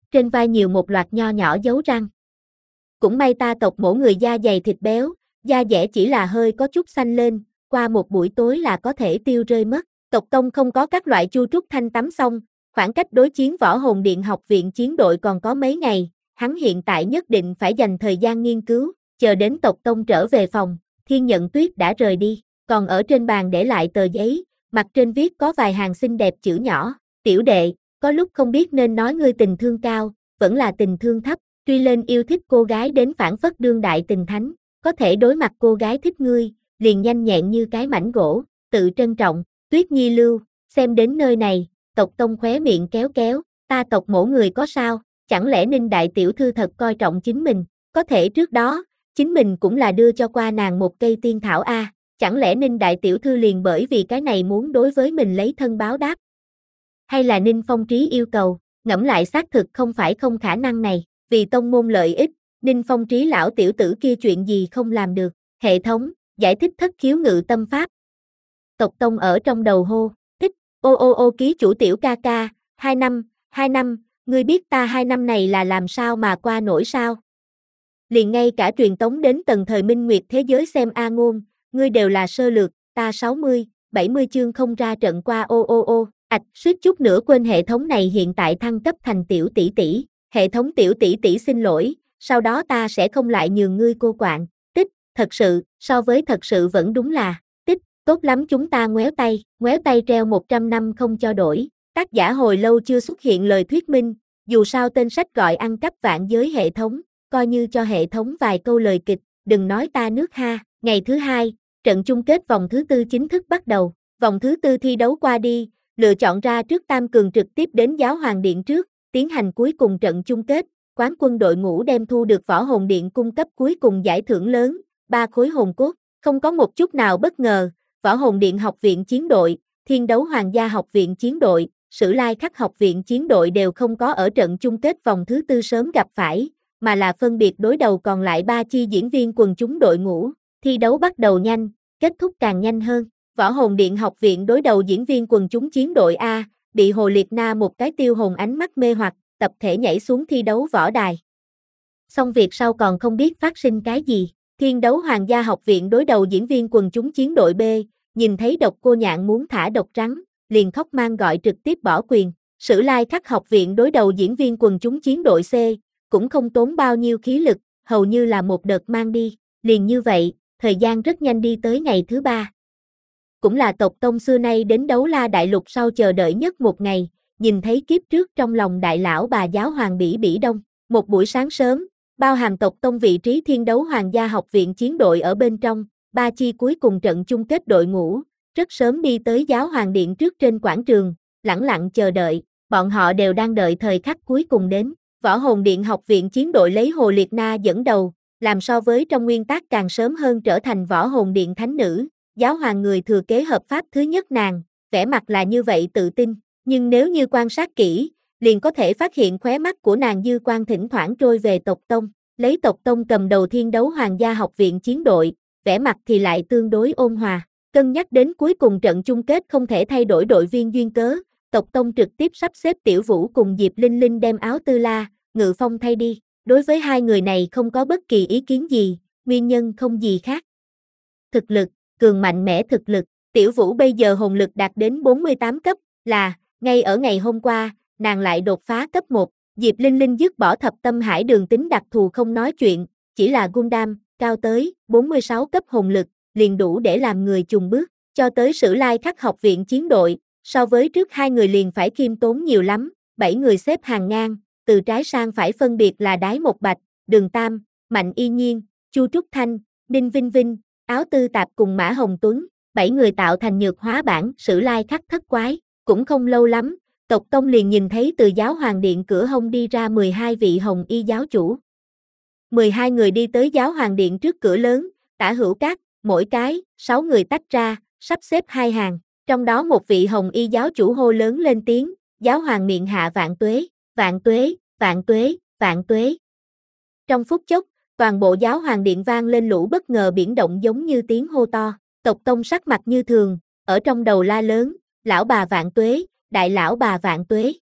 trên vai nhiều một loạt nho nhỏ dấu răng. Cũng may ta tộc mổ người da dày thịt béo, da dẻ chỉ là hơi có chút xanh lên, qua một buổi tối là có thể tiêu rơi mất. Tộc Tông không có các loại chu trúc thanh tắm xong, khoảng cách đối chiến Võ Hồn Điện học viện chiến đội còn có mấy ngày, hắn hiện tại nhất định phải dành thời gian nghiên cứu, chờ đến Tộc Tông trở về phòng, Thiên Nhận Tuyết đã rời đi, còn ở trên bàn để lại tờ giấy, mặt trên viết có vài hàng xinh đẹp chữ nhỏ, tiểu đệ, có lúc không biết nên nói ngươi tình thương cao, vẫn là tình thương thấp, truy lên yêu thích cô gái đến phản phất đương đại tình thánh, có thể đối mặt cô gái thích ngươi, liền nhanh nhẹn như cái mảnh gỗ, tự trân trọng, Tuyết Nhi lưu, xem đến nơi này, Tộc Tông khóe miệng kéo kéo, ta tộc mổ người có sao, chẳng lẽ Ninh đại tiểu thư thật coi trọng chính mình, có thể trước đó, chính mình cũng là đưa cho qua nàng một cây tiên thảo a, chẳng lẽ Ninh đại tiểu thư liền bởi vì cái này muốn đối với mình lấy thân báo đáp, hay là Ninh Phong Trí yêu cầu, ngẫm lại xác thực không phải không khả năng này, vì tông môn lợi ích, Ninh Phong Trí lão tiểu tử kia chuyện gì không làm được, hệ thống, giải thích thất khiếu ngự tâm pháp. Tộc Tông ở trong đầu hô, thích, ô ô ô ký chủ tiểu ca ca, hai năm, hai năm, ngươi biết ta hai năm này là làm sao mà qua nổi sao? Liền ngay cả truyền tống đến tầng thời minh nguyệt thế giới xem A Ngôn, ngươi đều là sơ lược, ta sáu mươi, bảy mươi chương không ra trận qua ô ô ô, ạch, suýt chút nữa quên hệ thống này hiện tại thăng cấp thành tiểu tỷ tỷ, hệ thống tiểu tỷ tỷ xin lỗi, sau đó ta sẽ không lại nhường ngươi cô quạng, tích, thật sự, so với thật sự vẫn đúng là, tích, tốt lắm chúng ta ngoéo tay, ngoéo tay treo một trăm năm không cho đổi, tác giả hồi lâu chưa xuất hiện lời thuyết minh, dù sao tên sách gọi ăn cắp vạn giới hệ thống, coi như cho hệ thống vài câu lời kịch, đừng nói ta nước ha, ngày thứ hai, trận chung kết vòng thứ tư chính thức bắt đầu, vòng thứ tư thi đấu qua đi, lựa chọn ra trước tam cường trực tiếp đến Giáo Hoàng Điện trước, tiến hành cuối cùng trận chung kết, quán quân đội ngũ đem thu được Võ Hồn Điện cung cấp cuối cùng giải thưởng lớn, ba khối hồn cốt, không có một chút nào bất ngờ, Võ Hồn Điện học viện chiến đội, Thiên Đấu Hoàng gia học viện chiến đội, Sử Lai Khắc học viện chiến đội đều không có ở trận chung kết vòng thứ tư sớm gặp phải, mà là phân biệt đối đầu còn lại ba chi diễn viên quần chúng đội ngũ, thi đấu bắt đầu nhanh, kết thúc càng nhanh hơn. Võ Hồn Điện học viện đối đầu diễn viên quần chúng chiến đội A, bị Hồ Liệt Na một cái tiêu hồn ánh mắt mê hoặc, tập thể nhảy xuống thi đấu võ đài. Xong việc sau còn không biết phát sinh cái gì, Thiên Đấu Hoàng gia học viện đối đầu diễn viên quần chúng chiến đội B, nhìn thấy Độc Cô Nhạn muốn thả độc trắng, liền khóc mang gọi trực tiếp bỏ quyền, Sử Lai Khắc học viện đối đầu diễn viên quần chúng chiến đội C, cũng không tốn bao nhiêu khí lực, hầu như là một đợt mang đi, liền như vậy, thời gian rất nhanh đi tới ngày thứ ba. Cũng là tộc Tông xưa nay đến Đấu La Đại Lục sau chờ đợi nhất một ngày, nhìn thấy kiếp trước trong lòng đại lão bà giáo hoàng Bỉ Bỉ Đông, một buổi sáng sớm, bao hàm tộc Tông vị trí Thiên Đấu Hoàng gia học viện chiến đội ở bên trong, ba chi cuối cùng trận chung kết đội ngũ, rất sớm đi tới Giáo Hoàng Điện trước trên quảng trường, lẳng lặng chờ đợi, bọn họ đều đang đợi thời khắc cuối cùng đến. Võ Hồn Điện học viện chiến đội lấy Hồ Liệt Na dẫn đầu, làm so với trong nguyên tắc càng sớm hơn trở thành Võ Hồn Điện thánh nữ, giáo hoàng người thừa kế hợp pháp thứ nhất nàng, vẻ mặt là như vậy tự tin, nhưng nếu như quan sát kỹ, liền có thể phát hiện khóe mắt của nàng dư quan thỉnh thoảng trôi về tộc Tông, lấy tộc Tông cầm đầu Thiên Đấu Hoàng gia học viện chiến đội, vẻ mặt thì lại tương đối ôn hòa, cân nhắc đến cuối cùng trận chung kết không thể thay đổi đội viên duyên cớ, tộc Tông trực tiếp sắp xếp Tiểu Vũ cùng Diệp Linh Linh đem áo Tư La, Ngự Phong thay đi, đối với hai người này không có bất kỳ ý kiến gì, nguyên nhân không gì khác. Thực lực, cường mạnh mẽ thực lực, Tiểu Vũ bây giờ hồn lực đạt đến bốn mươi tám cấp, là, ngay ở ngày hôm qua, nàng lại đột phá cấp một, Diệp Linh Linh dứt bỏ thập tâm hải đường tính đặc thù không nói chuyện, chỉ là Gundam, cao tới, bốn mươi sáu cấp hồn lực, liền đủ để làm người chùng bước, cho tới Sử Lai Khắc học viện chiến đội, so với trước hai người liền phải khiêm tốn nhiều lắm, bảy người xếp hàng ngang, từ trái sang phải phân biệt là Đái Một Bạch, Đường Tam, Mạnh Y Nhiên, Chu Trúc Thanh, Ninh Vinh Vinh, Áo Tư Tạp cùng Mã Hồng Tuấn, bảy người tạo thành nhược hóa bản Sử Lai Khắc thất quái, cũng không lâu lắm, tộc Tông liền nhìn thấy từ Giáo Hoàng Điện cửa hông đi ra mười hai vị hồng y giáo chủ. mười hai người đi tới Giáo Hoàng Điện trước cửa lớn, tả hữu các, mỗi cái, sáu người tách ra, sắp xếp hai hàng, trong đó một vị hồng y giáo chủ hô lớn lên tiếng, Giáo Hoàng miệng hạ vạn tuế, vạn tuế, vạn tuế, vạn tuế. Trong phút chốc, toàn bộ Giáo Hoàng Điện vang lên lũ bất ngờ biển động giống như tiếng hô to, tộc Tông sắc mặt như thường, ở trong đầu la lớn, lão bà vạn tuế, đại lão bà vạn tuế,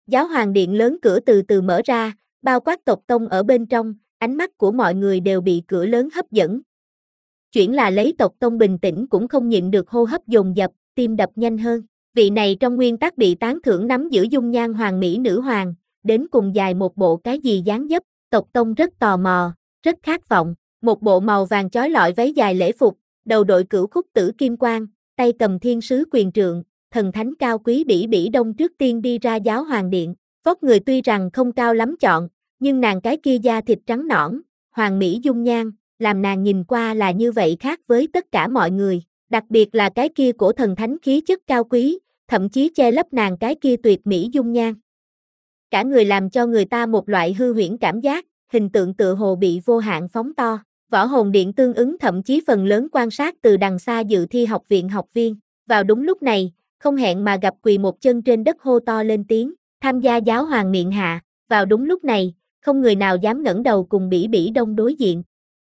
Giáo hoàng điện lớn cửa từ từ mở ra, bao quát tộc tông ở bên trong, ánh mắt của mọi người đều bị cửa lớn hấp dẫn. Chuyển là lấy tộc tông bình tĩnh cũng không nhịn được hô hấp dồn dập, tim đập nhanh hơn. Vị này trong nguyên tắc bị tán thưởng nắm giữ dung nhan hoàng mỹ nữ hoàng, đến cùng dài một bộ cái gì dáng dấp, tộc tông rất tò mò, rất khát vọng. Một bộ màu vàng chói lọi váy dài lễ phục, đầu đội cửu khúc tử kim quang, tay cầm thiên sứ quyền trượng, thần thánh cao quý Bỉ Bỉ Đông trước tiên đi ra giáo hoàng điện. Vóc người tuy rằng không cao lắm chọn, nhưng nàng cái kia da thịt trắng nõn, hoàng mỹ dung nhan, làm nàng nhìn qua là như vậy khác với tất cả mọi người, đặc biệt là cái kia cổ thần thánh khí chất cao quý, thậm chí che lấp nàng cái kia tuyệt mỹ dung nhan. Cả người làm cho người ta một loại hư huyễn cảm giác, hình tượng tựa hồ bị vô hạn phóng to. Võ hồn điện tương ứng thậm chí phần lớn quan sát từ đằng xa dự thi học viện học viên. Vào đúng lúc này, không hẹn mà gặp quỳ một chân trên đất hô to lên tiếng, tham gia giáo hoàng miệng hạ. Vào đúng lúc này, không người nào dám ngẩng đầu cùng Bỉ Bỉ Đông đối diện.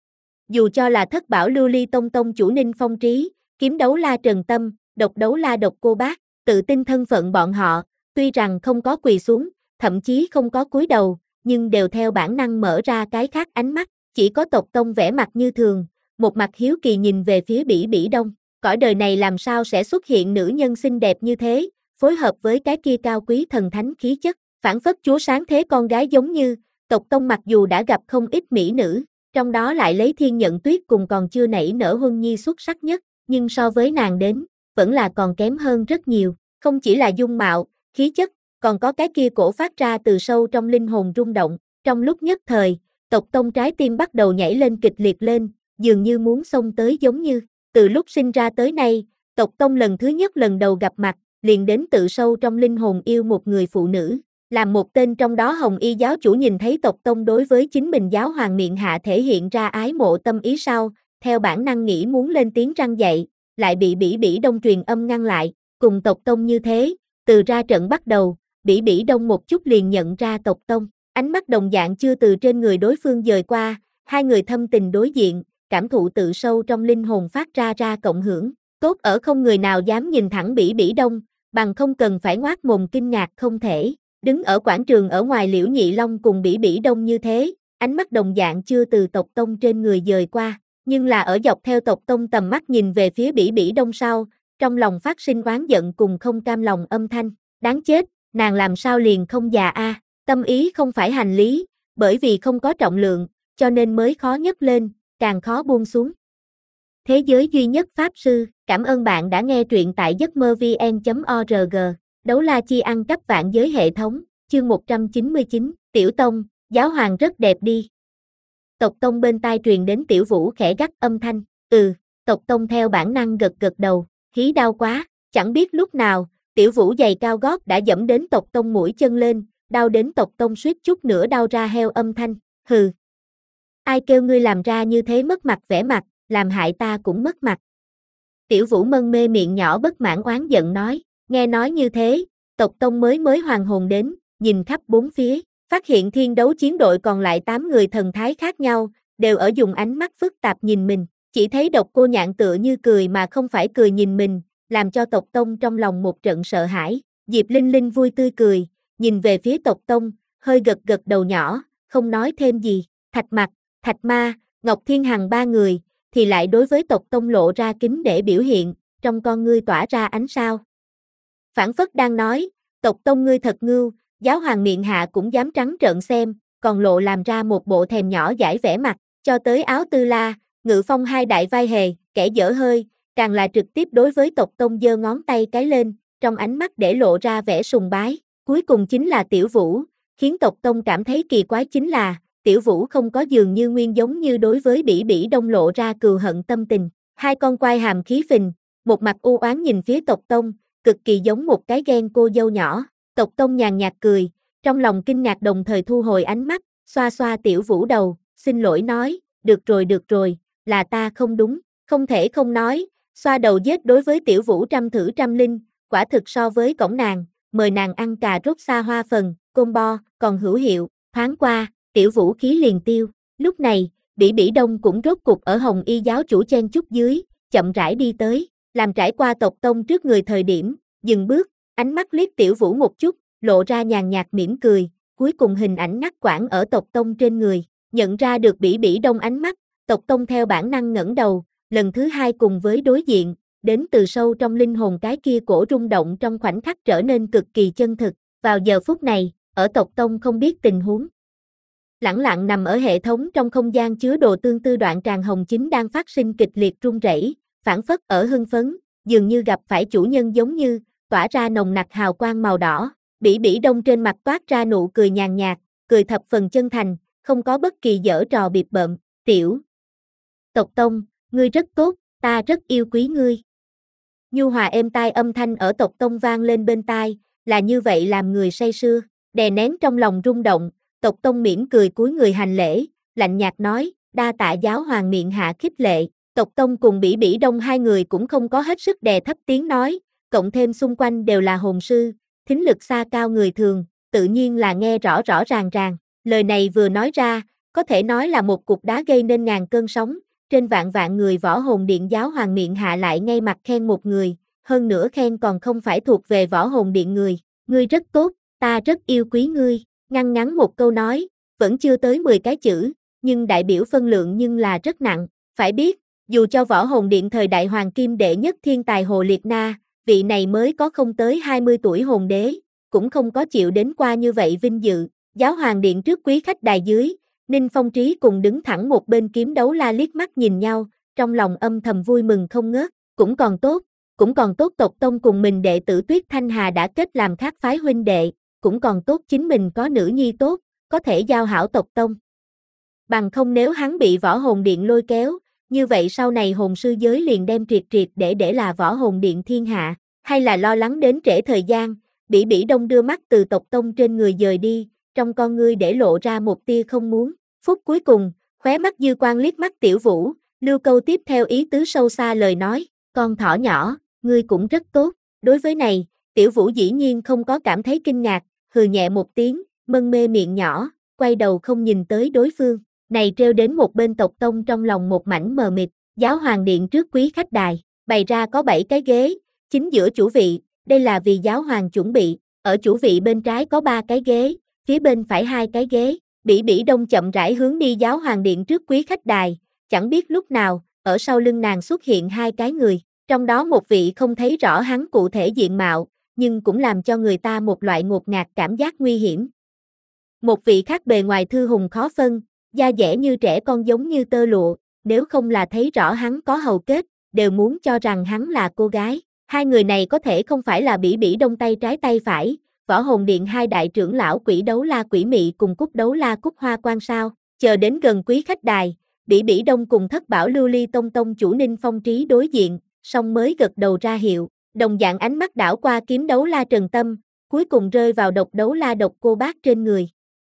Dù cho là thất bảo lưu ly tông tông chủ Ninh Phong Trí, kiếm đấu la Trần Tâm, độc đấu la Độc Cô Bác, tự tin thân phận bọn họ, tuy rằng không có quỳ xuống, thậm chí không có cúi đầu, nhưng đều theo bản năng mở ra cái khác ánh mắt. Chỉ có tộc tông vẻ mặt như thường, một mặt hiếu kỳ nhìn về phía Bỉ Bỉ Đông, cõi đời này làm sao sẽ xuất hiện nữ nhân xinh đẹp như thế, phối hợp với cái kia cao quý thần thánh khí chất, phảng phất chúa sáng thế con gái giống như, tộc tông mặc dù đã gặp không ít mỹ nữ, trong đó lại lấy Thiên Nhận Tuyết cùng còn chưa nảy nở Huân Nhi xuất sắc nhất, nhưng so với nàng đến, vẫn là còn kém hơn rất nhiều, không chỉ là dung mạo, khí chất, còn có cái kia cổ phát ra từ sâu trong linh hồn rung động, trong lúc nhất thời, tộc tông trái tim bắt đầu nhảy lên kịch liệt lên, dường như muốn xông tới giống như, từ lúc sinh ra tới nay, tộc tông lần thứ nhất lần đầu gặp mặt, liền đến tự sâu trong linh hồn yêu một người phụ nữ, làm một tên trong đó Hồng Y giáo chủ nhìn thấy tộc tông đối với chính mình giáo hoàng miệng hạ thể hiện ra ái mộ tâm ý sau, theo bản năng nghĩ muốn lên tiếng răn dạy, lại bị Bỉ Bỉ Đông truyền âm ngăn lại, cùng tộc tông như thế, từ ra trận bắt đầu, Bỉ Bỉ Đông một chút liền nhận ra tộc tông. Ánh mắt đồng dạng chưa từ trên người đối phương dời qua, hai người thâm tình đối diện, cảm thụ tự sâu trong linh hồn phát ra ra cộng hưởng, tốt ở không người nào dám nhìn thẳng Bỉ Bỉ Đông, bằng không cần phải ngoác mồm kinh ngạc không thể, đứng ở quảng trường ở ngoài Liễu Nhị Long cùng Bỉ Bỉ Đông như thế, ánh mắt đồng dạng chưa từ tộc tông trên người dời qua, nhưng là ở dọc theo tộc tông tầm mắt nhìn về phía Bỉ Bỉ Đông sau, trong lòng phát sinh oán giận cùng không cam lòng âm thanh, đáng chết, nàng làm sao liền không già a. Tâm ý không phải hành lý, bởi vì không có trọng lượng, cho nên mới khó nhấc lên, càng khó buông xuống. Thế giới duy nhất Pháp Sư, cảm ơn bạn đã nghe truyện tại giấc mơ vn chấm org, đấu la chi ăn cắp vạn giới hệ thống, chương một trăm chín mươi chín, Tiểu Tông, giáo hoàng rất đẹp đi. Tộc Tông bên tai truyền đến Tiểu Vũ khẽ gắt âm thanh, ừ, Tộc Tông theo bản năng gật gật đầu, khí đau quá, chẳng biết lúc nào, Tiểu Vũ giày cao gót đã dẫm đến Tộc Tông mũi chân lên, đau đến tộc tông suýt chút nữa đau ra heo âm thanh, hừ. Ai kêu ngươi làm ra như thế mất mặt vẻ mặt, làm hại ta cũng mất mặt. Tiểu Vũ mân mê miệng nhỏ bất mãn oán giận nói, nghe nói như thế, tộc tông mới mới hoàn hồn đến, nhìn khắp bốn phía, phát hiện thiên đấu chiến đội còn lại tám người thần thái khác nhau, đều ở dùng ánh mắt phức tạp nhìn mình, chỉ thấy Độc Cô Nhạn tựa như cười mà không phải cười nhìn mình, làm cho tộc tông trong lòng một trận sợ hãi, Diệp Linh Linh vui tươi cười, nhìn về phía tộc tông, hơi gật gật đầu nhỏ, không nói thêm gì, Thạch Mặc, Thạch Ma, Ngọc Thiên Hằng ba người, thì lại đối với tộc tông lộ ra kính để biểu hiện, trong con ngươi tỏa ra ánh sao. Phảng phất đang nói, tộc tông ngươi thật ngưu, giáo hoàng miệng hạ cũng dám trắng trợn xem, còn lộ làm ra một bộ thèm nhỏ giải vẻ mặt, cho tới Áo Tư La, Ngự Phong hai đại vai hề, kẻ dở hơi, càng là trực tiếp đối với tộc tông giơ ngón tay cái lên, trong ánh mắt để lộ ra vẻ sùng bái. Cuối cùng chính là Tiểu Vũ, khiến tộc tông cảm thấy kỳ quái chính là, Tiểu Vũ không có dường như nguyên giống như đối với Bỉ Bỉ Đông lộ ra cừu hận tâm tình, hai con quai hàm khí phình, một mặt u oán nhìn phía tộc tông, cực kỳ giống một cái ghen cô dâu nhỏ, tộc tông nhàn nhạt cười, trong lòng kinh ngạc đồng thời thu hồi ánh mắt, xoa xoa Tiểu Vũ đầu, xin lỗi nói, được rồi được rồi, là ta không đúng, không thể không nói, xoa đầu giết đối với Tiểu Vũ trăm thử trăm linh, quả thực so với cổng nàng, mời nàng ăn cà rốt xa hoa phần, combo, còn hữu hiệu, thoáng qua, Tiểu Vũ khí liền tiêu, lúc này, Bỉ Bỉ Đông cũng rốt cục ở Hồng Y giáo chủ chen chúc dưới, chậm rãi đi tới, làm trải qua tộc tông trước người thời điểm, dừng bước, ánh mắt liếc Tiểu Vũ một chút, lộ ra nhàn nhạt mỉm cười, cuối cùng hình ảnh ngắt quãng ở tộc tông trên người, nhận ra được Bỉ Bỉ Đông ánh mắt, tộc tông theo bản năng ngẩng đầu, lần thứ hai cùng với đối diện, đến từ sâu trong linh hồn cái kia cổ rung động trong khoảnh khắc trở nên cực kỳ chân thực, vào giờ phút này, ở tộc tông không biết tình huống. Lẳng lặng nằm ở hệ thống trong không gian chứa đồ tương tư đoạn tràng hồng chính đang phát sinh kịch liệt rung rẩy, phản phất ở hưng phấn, dường như gặp phải chủ nhân giống như, tỏa ra nồng nặc hào quang màu đỏ, Bỉ Bỉ Đông trên mặt toát ra nụ cười nhàn nhạt, cười thập phần chân thành, không có bất kỳ giở trò bịp bợm, tiểu. Tộc tông, ngươi rất tốt, ta rất yêu quý ngươi. Nhu hòa êm tai âm thanh ở tộc tông vang lên bên tai, là như vậy làm người say sưa, đè nén trong lòng rung động, tộc tông mỉm cười cúi người hành lễ, lạnh nhạt nói, đa tạ giáo hoàng miệng hạ khích lệ, tộc tông cùng Bỉ Bỉ Đông hai người cũng không có hết sức đè thấp tiếng nói, cộng thêm xung quanh đều là hồn sư, thính lực xa cao người thường, tự nhiên là nghe rõ rõ ràng ràng, lời này vừa nói ra, có thể nói là một cục đá gây nên ngàn cơn sóng, trên vạn vạn người võ hồn điện giáo hoàng miệng hạ lại ngay mặt khen một người, hơn nữa khen còn không phải thuộc về võ hồn điện người, ngươi rất tốt, ta rất yêu quý ngươi, ngăn ngắn một câu nói, vẫn chưa tới mười cái chữ, nhưng đại biểu phân lượng nhưng là rất nặng, phải biết, dù cho võ hồn điện thời đại hoàng kim đệ nhất thiên tài Hồ Liệt Na, vị này mới có không tới hai mươi tuổi hồn đế, cũng không có chịu đến qua như vậy vinh dự, giáo hoàng điện trước quý khách đài dưới, Ninh Phong Trí cùng đứng thẳng một bên kiếm đấu la liếc mắt nhìn nhau, trong lòng âm thầm vui mừng không ngớt, cũng còn tốt, cũng còn tốt tộc tông cùng mình đệ tử Tuyết Thanh Hà đã kết làm khác phái huynh đệ, cũng còn tốt chính mình có nữ nhi tốt, có thể giao hảo tộc tông. Bằng không nếu hắn bị võ hồn điện lôi kéo, như vậy sau này hồn sư giới liền đem triệt triệt để để là võ hồn điện thiên hạ, hay là lo lắng đến trễ thời gian, Bỉ Bỉ Đông đưa mắt từ tộc tông trên người dời đi, trong con ngươi để lộ ra một tia không muốn. Phút cuối cùng, khóe mắt dư quang liếc mắt Tiểu Vũ, lưu câu tiếp theo ý tứ sâu xa lời nói, con thỏ nhỏ, ngươi cũng rất tốt. Đối với này, Tiểu Vũ dĩ nhiên không có cảm thấy kinh ngạc, hừ nhẹ một tiếng, mân mê miệng nhỏ, quay đầu không nhìn tới đối phương. Này treo đến một bên tộc tông trong lòng một mảnh mờ mịt, giáo hoàng điện trước quý khách đài, bày ra có bảy cái ghế, chính giữa chủ vị, đây là vì giáo hoàng chuẩn bị, ở chủ vị bên trái có ba cái ghế, phía bên phải hai cái ghế. Bỉ Bỉ Đông chậm rãi hướng đi giáo hoàng điện trước quý khách đài, chẳng biết lúc nào, ở sau lưng nàng xuất hiện hai cái người, trong đó một vị không thấy rõ hắn cụ thể diện mạo, nhưng cũng làm cho người ta một loại ngột ngạt cảm giác nguy hiểm. Một vị khác bề ngoài thư hùng khó phân, da dẻ như trẻ con giống như tơ lụa, nếu không là thấy rõ hắn có hầu kết, đều muốn cho rằng hắn là cô gái. Hai người này có thể không phải là Bỉ Bỉ Đông tay trái tay phải, võ hồn điện hai đại trưởng lão Quỷ Đấu La Quỷ Mị cùng Cúc Đấu La Cúc Hoa Quan sao, chờ đến gần quý khách đài, Bỉ Bỉ Đông cùng Thất Bảo Lưu Ly Tông Tông chủ Ninh Phong Trí đối diện, song mới gật đầu ra hiệu, đồng dạng ánh mắt đảo qua kiếm đấu la Trần Tâm, cuối cùng rơi vào độc đấu la Độc Cô Bác trên người.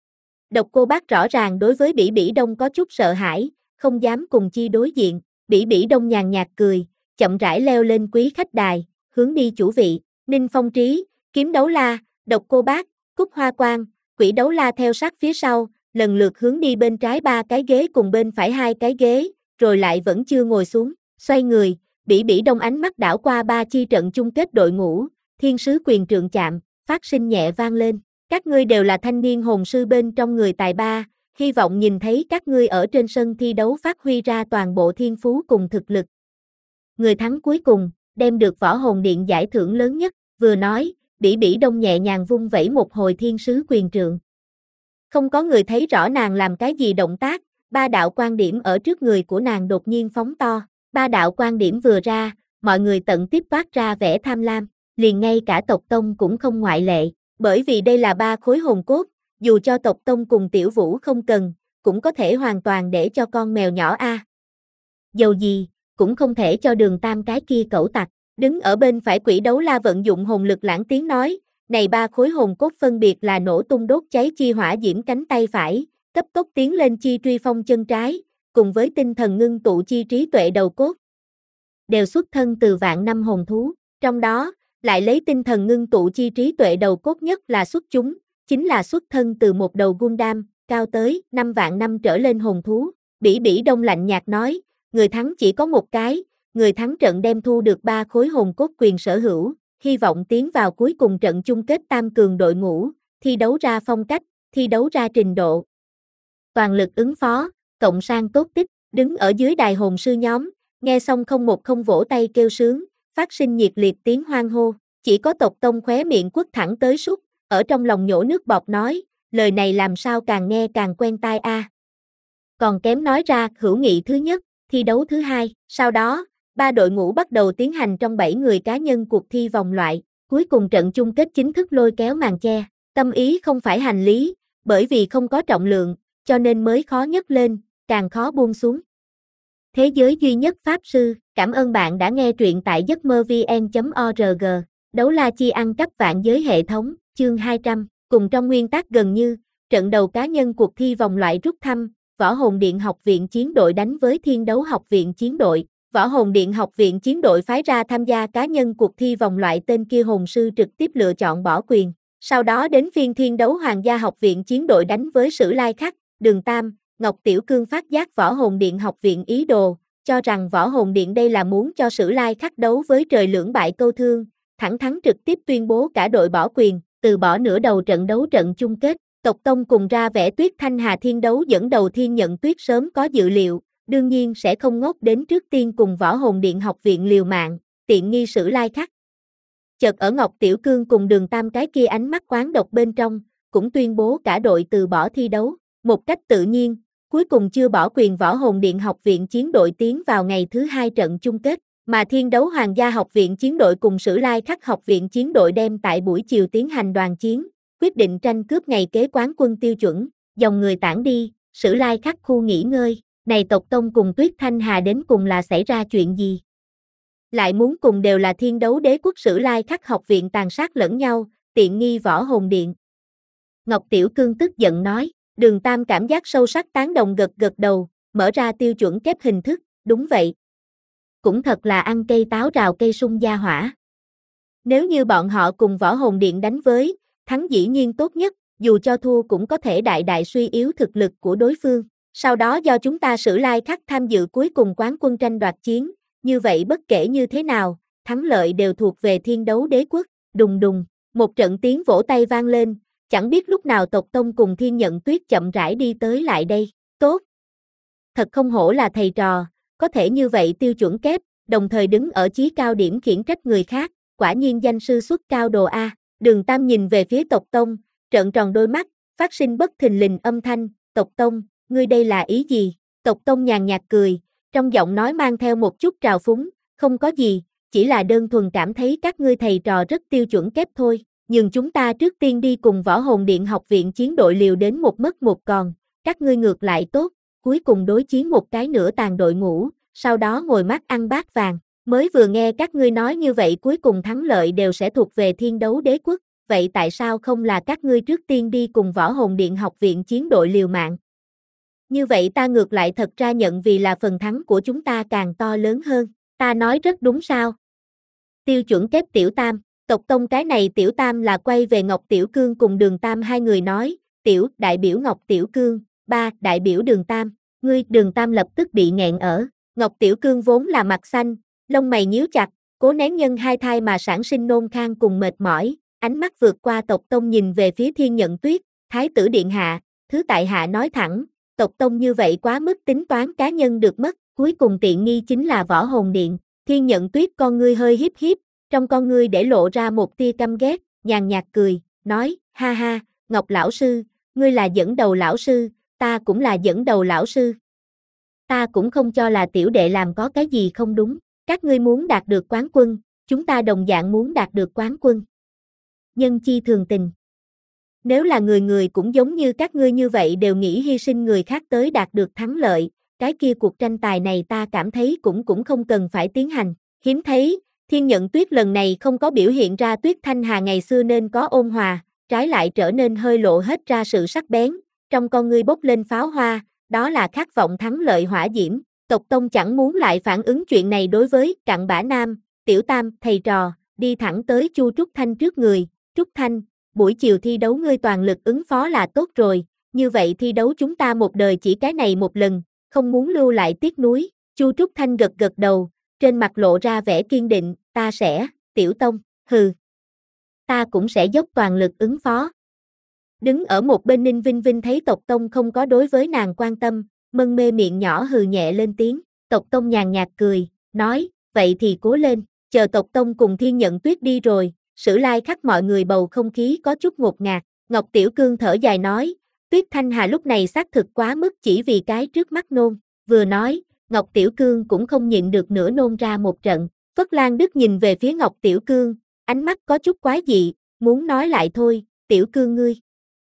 Độc Cô Bác rõ ràng đối với Bỉ Bỉ Đông có chút sợ hãi, không dám cùng chi đối diện, Bỉ Bỉ Đông nhàn nhạt cười, chậm rãi leo lên quý khách đài, hướng đi chủ vị, Ninh Phong Trí, kiếm đấu la, Độc Cô Bác, Cúc Hoa Quan, Quỷ Đấu La theo sát phía sau, lần lượt hướng đi bên trái ba cái ghế cùng bên phải hai cái ghế, rồi lại vẫn chưa ngồi xuống, xoay người, Bỉ Bỉ Đông ánh mắt đảo qua ba chi trận chung kết đội ngũ, thiên sứ quyền trượng chạm, phát sinh nhẹ vang lên, các ngươi đều là thanh niên hồn sư bên trong người tài ba, hy vọng nhìn thấy các ngươi ở trên sân thi đấu phát huy ra toàn bộ thiên phú cùng thực lực. Người thắng cuối cùng, đem được võ hồn điện giải thưởng lớn nhất, vừa nói, Bỉ Bỉ Đông nhẹ nhàng vung vẩy một hồi thiên sứ quyền trượng. Không có người thấy rõ nàng làm cái gì động tác, ba đạo quan điểm ở trước người của nàng đột nhiên phóng to, ba đạo quan điểm vừa ra, mọi người tận tiếp toát ra vẻ tham lam, liền ngay cả tộc tông cũng không ngoại lệ, bởi vì đây là ba khối hồn cốt, dù cho tộc tông cùng Tiểu Vũ không cần, cũng có thể hoàn toàn để cho con mèo nhỏ a. À. Dầu gì, cũng không thể cho Đường Tam cái kia cẩu tặc. Đứng ở bên phải Quỷ Đấu La vận dụng hồn lực lãng tiếng nói, này ba khối hồn cốt phân biệt là nổ tung đốt cháy chi hỏa diễm cánh tay phải, cấp tốc tiến lên chi truy phong chân trái, cùng với tinh thần ngưng tụ chi trí tuệ đầu cốt. Đều xuất thân từ vạn năm hồn thú, trong đó, lại lấy tinh thần ngưng tụ chi trí tuệ đầu cốt nhất là xuất chúng, chính là xuất thân từ một đầu Gundam, cao tới năm vạn năm trở lên hồn thú. Bỉ Bỉ Đông lạnh nhạt nói, người thắng chỉ có một cái, người thắng trận đem thu được ba khối hồn cốt quyền sở hữu, hy vọng tiến vào cuối cùng trận chung kết tam cường đội ngũ, thi đấu ra phong cách, thi đấu ra trình độ. Toàn lực ứng phó, cộng sang tốt tích, đứng ở dưới đài hồn sư nhóm, nghe xong không một không vỗ tay kêu sướng, phát sinh nhiệt liệt tiếng hoan hô, chỉ có Tộc Tông khóe miệng quất thẳng tới sút, ở trong lòng nhổ nước bọt nói, lời này làm sao càng nghe càng quen tai a. À. Còn kém nói ra hữu nghị thứ nhất, thi đấu thứ hai, sau đó, ba đội ngũ bắt đầu tiến hành trong bảy người cá nhân cuộc thi vòng loại, cuối cùng trận chung kết chính thức lôi kéo màn che, tâm ý không phải hành lý, bởi vì không có trọng lượng, cho nên mới khó nhấc lên, càng khó buông xuống. Thế giới duy nhất Pháp Sư, cảm ơn bạn đã nghe truyện tại giấc mơ vn chấm org, đấu la chi ăn cắp vạn giới hệ thống, chương hai trăm, cùng trong nguyên tắc gần như, trận đầu cá nhân cuộc thi vòng loại rút thăm, Võ Hồn Điện Học viện Chiến đội đánh với Thiên Đấu Học viện Chiến đội. Võ Hồn Điện Học viện Chiến đội phái ra tham gia cá nhân cuộc thi vòng loại tên kia hồn sư trực tiếp lựa chọn bỏ quyền. Sau đó đến phiên Thiên Đấu Hoàng gia Học viện Chiến đội đánh với Sử Lai Khắc, Đường Tam, Ngọc Tiểu Cương phát giác Võ Hồn Điện Học viện ý đồ, cho rằng Võ Hồn Điện đây là muốn cho Sử Lai Khắc đấu với trời lưỡng bại câu thương, thẳng thắn trực tiếp tuyên bố cả đội bỏ quyền, từ bỏ nửa đầu trận đấu trận chung kết. Tộc Tông cùng ra vẻ Tuyết Thanh Hà Thiên Đấu dẫn đầu Thiên Nhận Tuyết sớm có dự liệu, đương nhiên sẽ không ngốc đến trước tiên cùng Võ Hồn Điện Học viện liều mạng, tiện nghi Sử Lai Khắc. Chợt ở Ngọc Tiểu Cương cùng Đường Tam cái kia ánh mắt quán độc bên trong, cũng tuyên bố cả đội từ bỏ thi đấu, một cách tự nhiên, cuối cùng chưa bỏ quyền Võ Hồn Điện Học viện Chiến đội tiến vào ngày thứ hai trận chung kết, mà Thiên Đấu Hoàng gia Học viện Chiến đội cùng Sử Lai Khắc Học viện Chiến đội đem tại buổi chiều tiến hành đoàn chiến, quyết định tranh cướp ngày kế quán quân tiêu chuẩn, dòng người tản đi, Sử Lai Khắc khu nghỉ ngơi, này Tộc Tông cùng Tuyết Thanh Hà đến cùng là xảy ra chuyện gì? Lại muốn cùng đều là Thiên Đấu Đế quốc Sử Lai Khắc Học viện tàn sát lẫn nhau, tiện nghi Võ Hồn Điện. Ngọc Tiểu Cương tức giận nói, Đường Tam cảm giác sâu sắc tán đồng gật gật đầu, mở ra tiêu chuẩn kép hình thức, đúng vậy. Cũng thật là ăn cây táo rào cây sung gia hỏa. Nếu như bọn họ cùng Võ Hồn Điện đánh với, thắng dĩ nhiên tốt nhất, dù cho thua cũng có thể đại đại suy yếu thực lực của đối phương. Sau đó do chúng ta Sử Lai Khắc tham dự cuối cùng quán quân tranh đoạt chiến, như vậy bất kể như thế nào, thắng lợi đều thuộc về Thiên Đấu Đế quốc, đùng đùng, một trận tiếng vỗ tay vang lên, chẳng biết lúc nào Tộc Tông cùng Thiên Nhận Tuyết chậm rãi đi tới lại đây, tốt. Thật không hổ là thầy trò, có thể như vậy tiêu chuẩn kép, đồng thời đứng ở chí cao điểm khiển trách người khác, quả nhiên danh sư xuất cao đồ A. Đường Tam nhìn về phía Tộc Tông, trợn tròn đôi mắt, phát sinh bất thình lình âm thanh, Tộc Tông, ngươi đây là ý gì? Tộc Tông nhàn nhạt cười, trong giọng nói mang theo một chút trào phúng, không có gì, chỉ là đơn thuần cảm thấy các ngươi thầy trò rất tiêu chuẩn kép thôi, nhưng chúng ta trước tiên đi cùng Võ Hồn Điện Học viện Chiến đội liều đến một mất một còn, các ngươi ngược lại tốt, cuối cùng đối chiến một cái nửa tàn đội ngũ, sau đó ngồi mắt ăn bát vàng, mới vừa nghe các ngươi nói như vậy cuối cùng thắng lợi đều sẽ thuộc về Thiên Đấu Đế quốc, vậy tại sao không là các ngươi trước tiên đi cùng Võ Hồn Điện Học viện Chiến đội liều mạng? Như vậy ta ngược lại thật ra nhận vì là phần thắng của chúng ta càng to lớn hơn, ta nói rất đúng sao? Tiêu chuẩn kép Tiểu Tam, Tộc Tông cái này Tiểu Tam là quay về Ngọc Tiểu Cương cùng Đường Tam hai người nói, Tiểu đại biểu Ngọc Tiểu Cương, ba đại biểu Đường Tam, ngươi Đường Tam lập tức bị nghẹn ở, Ngọc Tiểu Cương vốn là mặt xanh, lông mày nhíu chặt, cố nén nhân hai thai mà sản sinh nôn khan cùng mệt mỏi, ánh mắt vượt qua Tộc Tông nhìn về phía Thiên Nhận Tuyết, Thái tử điện hạ, thứ tại hạ nói thẳng, Tộc Tông như vậy quá mức tính toán cá nhân được mất, cuối cùng tiện nghi chính là Võ Hồn Điện. Thiên Nhận Tuyết con ngươi hơi hiếp hiếp, trong con ngươi để lộ ra một tia căm ghét, nhàn nhạt cười, nói, ha ha, Ngọc lão sư, ngươi là dẫn đầu lão sư, ta cũng là dẫn đầu lão sư. Ta cũng không cho là tiểu đệ làm có cái gì không đúng, các ngươi muốn đạt được quán quân, chúng ta đồng dạng muốn đạt được quán quân. Nhân chi thường tình. Nếu là người người cũng giống như các ngươi như vậy đều nghĩ hy sinh người khác tới đạt được thắng lợi, cái kia cuộc tranh tài này ta cảm thấy cũng cũng không cần phải tiến hành. Hiếm thấy, Thiên Nhận Tuyết lần này không có biểu hiện ra Tuyết Thanh Hà ngày xưa nên có ôn hòa, trái lại trở nên hơi lộ hết ra sự sắc bén, trong con ngươi bốc lên pháo hoa, đó là khát vọng thắng lợi hỏa diễm. Tộc Tông chẳng muốn lại phản ứng chuyện này đối với cặn bã nam, Tiểu Tam, thầy trò, đi thẳng tới Chu Trúc Thanh trước người, Trúc Thanh, buổi chiều thi đấu ngươi toàn lực ứng phó là tốt rồi, như vậy thi đấu chúng ta một đời chỉ cái này một lần, không muốn lưu lại tiếc nuối. Chu Trúc Thanh gật gật đầu, trên mặt lộ ra vẻ kiên định, ta sẽ, Tiểu Tông, Hừ. Ta cũng sẽ dốc toàn lực ứng phó. Đứng ở một bên Ninh Vinh Vinh thấy tộc tông không có đối với nàng quan tâm, mân mê miệng nhỏ hừ nhẹ lên tiếng, tộc tông nhàn nhạt cười, nói, vậy thì cố lên, chờ tộc tông cùng Thiên Nhận Tuyết đi rồi, Sử Lai Khắc mọi người bầu không khí có chút ngột ngạt, Ngọc Tiểu Cương thở dài nói, Tuyết Thanh Hà lúc này xác thực quá mức chỉ vì cái trước mắt nôn, vừa nói, Ngọc Tiểu Cương cũng không nhịn được nữa nôn ra một trận, Phất Lan Đức nhìn về phía Ngọc Tiểu Cương, ánh mắt có chút quái dị, muốn nói lại thôi, Tiểu Cương ngươi.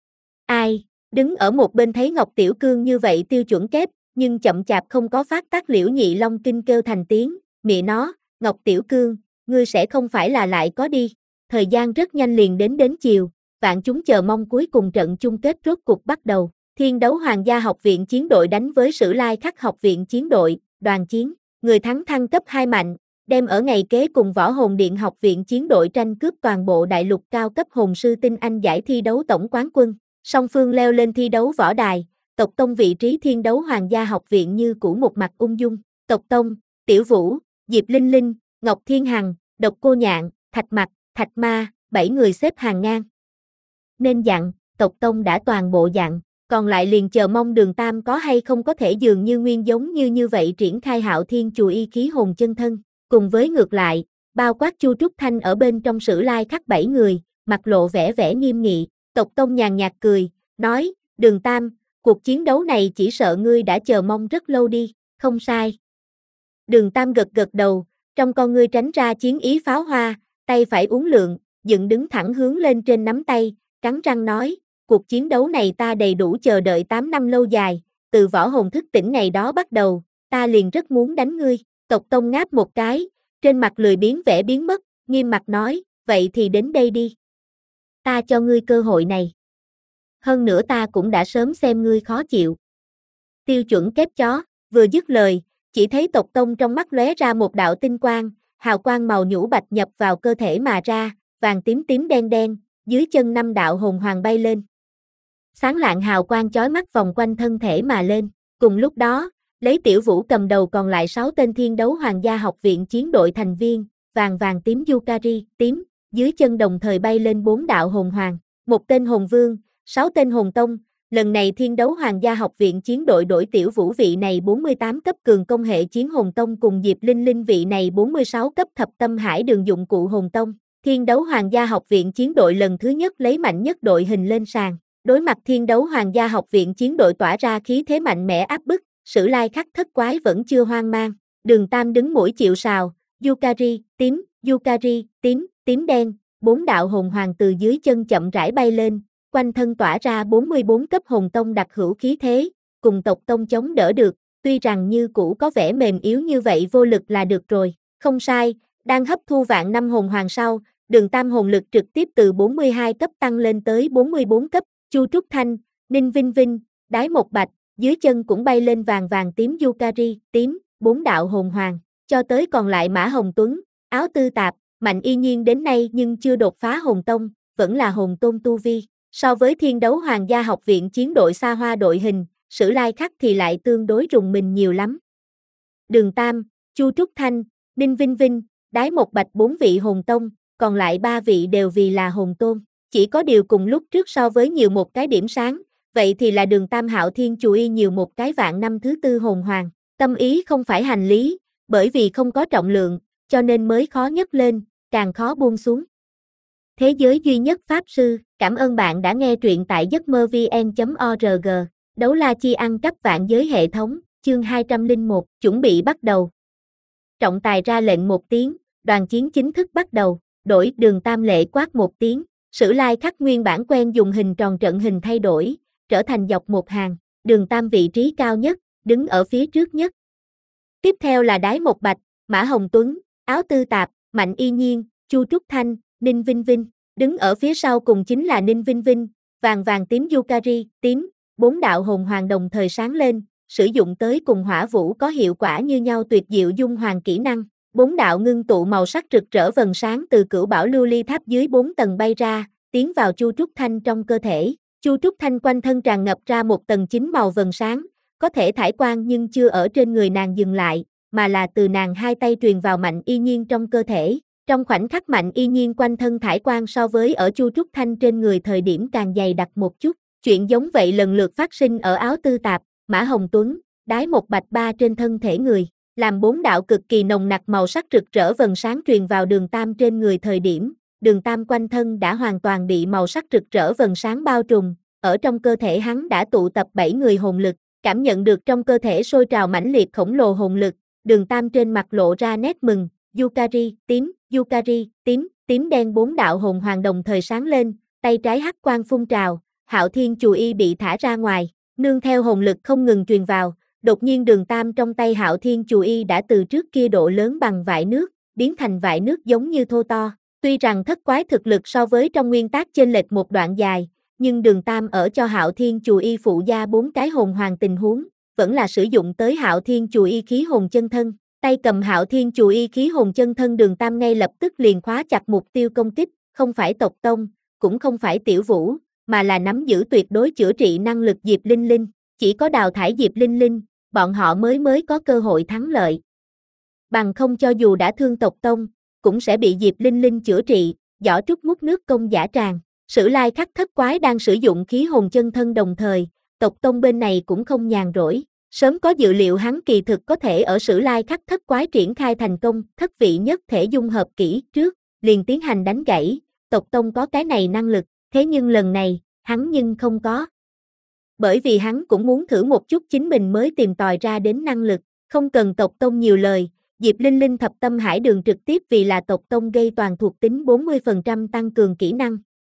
Ai, đứng ở một bên thấy Ngọc Tiểu Cương như vậy tiêu chuẩn kép, nhưng chậm chạp không có phát tác Liễu Nhị Long kinh kêu thành tiếng, mẹ nó, Ngọc Tiểu Cương, ngươi sẽ không phải là lại có đi, thời gian rất nhanh liền đến đến chiều, vạn chúng chờ mong cuối cùng trận chung kết rốt cục bắt đầu, Thiên Đấu Hoàng gia học viện chiến đội đánh với Sử Lai Khắc học viện chiến đội, đoàn chiến, người thắng thăng cấp hai mạnh, đem ở ngày kế cùng Võ Hồn Điện học viện chiến đội tranh cướp toàn bộ đại lục cao cấp hồn sư tinh anh giải thi đấu tổng quán quân. Song phương leo lên thi đấu võ đài, tộc tông vị trí Thiên Đấu Hoàng gia học viện như cũ một mặt ung dung, tộc tông, Tiểu Vũ, Diệp Linh Linh, Ngọc Thiên Hằng, Độc Cô Nhạn, Thạch Mặc, Thạch Ma, bảy người xếp hàng ngang. Nên dặn, tộc tông đã toàn bộ dặn, còn lại liền chờ mong Đường Tam có hay không có thể dường như nguyên giống như như vậy triển khai Hạo Thiên Chùa Y khí hồn chân thân, cùng với ngược lại, bao quát Chu Trúc Thanh ở bên trong Sử Lai Khắc bảy người, mặt lộ vẻ vẻ nghiêm nghị. Tộc tông nhàn nhạt cười, nói, Đường Tam, cuộc chiến đấu này chỉ sợ ngươi đã chờ mong rất lâu đi, không sai. Đường Tam gật gật đầu, trong con ngươi tránh ra chiến ý pháo hoa, tay phải uốn lượn, dựng đứng thẳng hướng lên trên nắm tay, cắn răng nói, cuộc chiến đấu này ta đầy đủ chờ đợi tám năm lâu dài, từ võ hồn thức tỉnh ngày đó bắt đầu, ta liền rất muốn đánh ngươi, tộc tông ngáp một cái, trên mặt lười biếng vẻ biến mất, nghiêm mặt nói, vậy thì đến đây đi. Ta cho ngươi cơ hội này. Hơn nữa ta cũng đã sớm xem ngươi khó chịu. Tiêu chuẩn kép chó, vừa dứt lời, chỉ thấy tộc tông trong mắt lóe ra một đạo tinh quang, hào quang màu nhũ bạch nhập vào cơ thể mà ra, vàng tím tím đen đen, dưới chân năm đạo hồn hoàng bay lên. Sáng lạng hào quang chói mắt vòng quanh thân thể mà lên, cùng lúc đó, lấy Tiểu Vũ cầm đầu còn lại sáu tên Thiên Đấu Hoàng gia học viện chiến đội thành viên, vàng vàng tím Yukari, tím, dưới chân đồng thời bay lên bốn đạo hồn hoàng, một tên hồn vương, sáu tên hồn tông, lần này Thiên Đấu Hoàng gia học viện chiến đội đổi Tiểu Vũ vị này bốn mươi tám cấp cường công hệ chiến hồn tông cùng Diệp Linh Linh vị này bốn mươi sáu cấp thập tâm hải đường dụng cụ hồn tông. Thiên Đấu Hoàng gia học viện chiến đội lần thứ nhất lấy mạnh nhất đội hình lên sàn, đối mặt Thiên Đấu Hoàng gia học viện chiến đội tỏa ra khí thế mạnh mẽ áp bức, Sử Lai Khắc thất quái vẫn chưa hoang mang, Đường Tam đứng mũi chịu sào, Yukari, tím, Yukari, tím, tím đen, bốn đạo hồn hoàng từ dưới chân chậm rãi bay lên, quanh thân tỏa ra bốn mươi bốn cấp hồn tông đặc hữu khí thế, cùng tộc tông chống đỡ được, tuy rằng như cũ có vẻ mềm yếu như vậy vô lực là được rồi, không sai, đang hấp thu vạn năm hồn hoàng sau, Đường Tam hồn lực trực tiếp từ bốn mươi hai cấp tăng lên tới bốn mươi bốn cấp, Chu Trúc Thanh, Ninh Vinh Vinh, Đái Một Bạch, dưới chân cũng bay lên vàng vàng tím Yukari, tím, bốn đạo hồn hoàng, cho tới còn lại Mã Hồng Tuấn, Áo Tư Tạp, Mạnh Y Nhiên đến nay nhưng chưa đột phá hồn tông, vẫn là hồn tôn tu vi. So với Thiên Đấu Hoàng gia học viện chiến đội xa hoa đội hình, Sử Lai Khắc thì lại tương đối rùng mình nhiều lắm. Đường Tam, Chu Trúc Thanh, Ninh Vinh Vinh, Đái Một Bạch bốn vị hồn tông, còn lại ba vị đều vì là hồn tôn. Chỉ có điều cùng lúc trước so với nhiều một cái điểm sáng, vậy thì là Đường Tam Hạo Thiên Chùa Y nhiều một cái vạn năm thứ tư hồn hoàng. Tâm ý không phải hành lý, bởi vì không có trọng lượng, cho nên mới khó nhấc lên, càng khó buông xuống. Thế giới duy nhất Pháp Sư, cảm ơn bạn đã nghe truyện tại giấc mơ vê en chấm org. Đấu la chi ăn cắp vạn giới hệ thống, chương hai trăm lẻ một, chuẩn bị bắt đầu. Trọng tài ra lệnh một tiếng, đoàn chiến chính thức bắt đầu, đổi Đường Tam lệ quát một tiếng, Sử Lai Khắc nguyên bản quen dùng hình tròn trận hình thay đổi, trở thành dọc một hàng, Đường Tam vị trí cao nhất, đứng ở phía trước nhất. Tiếp theo là Đái Một Bạch, Mã Hồng Tuấn, Áo Tư Tạp, Mạnh Y Nhiên, Chu Trúc Thanh, Ninh Vinh Vinh, đứng ở phía sau cùng chính là Ninh Vinh Vinh, vàng vàng tím Yukari, tím, bốn đạo hồn hoàng đồng thời sáng lên, sử dụng tới cùng hỏa vũ có hiệu quả như nhau tuyệt diệu dung hoàng kỹ năng, bốn đạo ngưng tụ màu sắc rực rỡ vầng sáng từ Cửu Bảo Lưu Ly Tháp dưới bốn tầng bay ra, tiến vào Chu Trúc Thanh trong cơ thể, Chu Trúc Thanh quanh thân tràn ngập ra một tầng chín màu vầng sáng, có thể thải quang nhưng chưa ở trên người nàng dừng lại, mà là từ nàng hai tay truyền vào Mạnh Y Nhiên trong cơ thể. Trong khoảnh khắc Mạnh Y Nhiên quanh thân thải quang so với ở Chu Trúc Thanh trên người thời điểm càng dày đặc một chút, chuyện giống vậy lần lượt phát sinh ở Áo Tư Tạp, Mã Hồng Tuấn, Đái Một Bạch Ba trên thân thể người, làm bốn đạo cực kỳ nồng nặc màu sắc rực rỡ vầng sáng truyền vào Đường Tam trên người thời điểm, Đường Tam quanh thân đã hoàn toàn bị màu sắc rực rỡ vầng sáng bao trùm, ở trong cơ thể hắn đã tụ tập bảy người hồn lực, cảm nhận được trong cơ thể sôi trào mãnh liệt khổng lồ hồn lực, Đường Tam trên mặt lộ ra nét mừng, Yukari, tím, Yukari, tím, tím đen bốn đạo hồn hoàng đồng thời sáng lên, tay trái hắc quang phun trào, Hạo Thiên Chù Y bị thả ra ngoài, nương theo hồn lực không ngừng truyền vào, đột nhiên Đường Tam trong tay Hạo Thiên Chù Y đã từ trước kia độ lớn bằng vại nước, biến thành vại nước giống như thô to. Tuy rằng thất quái thực lực so với trong nguyên tác chênh lệch một đoạn dài, nhưng Đường Tam ở cho Hạo Thiên Chù Y phụ gia bốn cái hồn hoàng tình huống, vẫn là sử dụng tới Hạo Thiên Chù Y khí hồn chân thân. Tay cầm Hạo Thiên Chù Y khí hồn chân thân Đường Tam ngay lập tức liền khóa chặt mục tiêu công kích, không phải tộc tông, cũng không phải Tiểu Vũ, mà là nắm giữ tuyệt đối chữa trị năng lực Diệp Linh Linh, chỉ có đào thải Diệp Linh Linh, bọn họ mới mới có cơ hội thắng lợi. Bằng không cho dù đã thương tộc tông, cũng sẽ bị Diệp Linh Linh chữa trị, giỏ trúc múc nước công giả tràng. Sử Lai Khắc thất quái đang sử dụng khí hồn chân thân đồng thời, tộc tông bên này cũng không nhàn rỗi. Sớm có dự liệu hắn kỳ thực có thể ở Sử Lai Khắc thất quái triển khai thành công, thất vị nhất thể dung hợp kỹ trước, liền tiến hành đánh gãy, tộc tông có cái này năng lực, thế nhưng lần này, hắn nhưng không có. Bởi vì hắn cũng muốn thử một chút chính mình mới tìm tòi ra đến năng lực, không cần tộc tông nhiều lời, Diệp Linh Linh thập tâm hải đường trực tiếp vì là tộc tông gây toàn thuộc tính bốn mươi phần trăm tăng cường kỹ năng.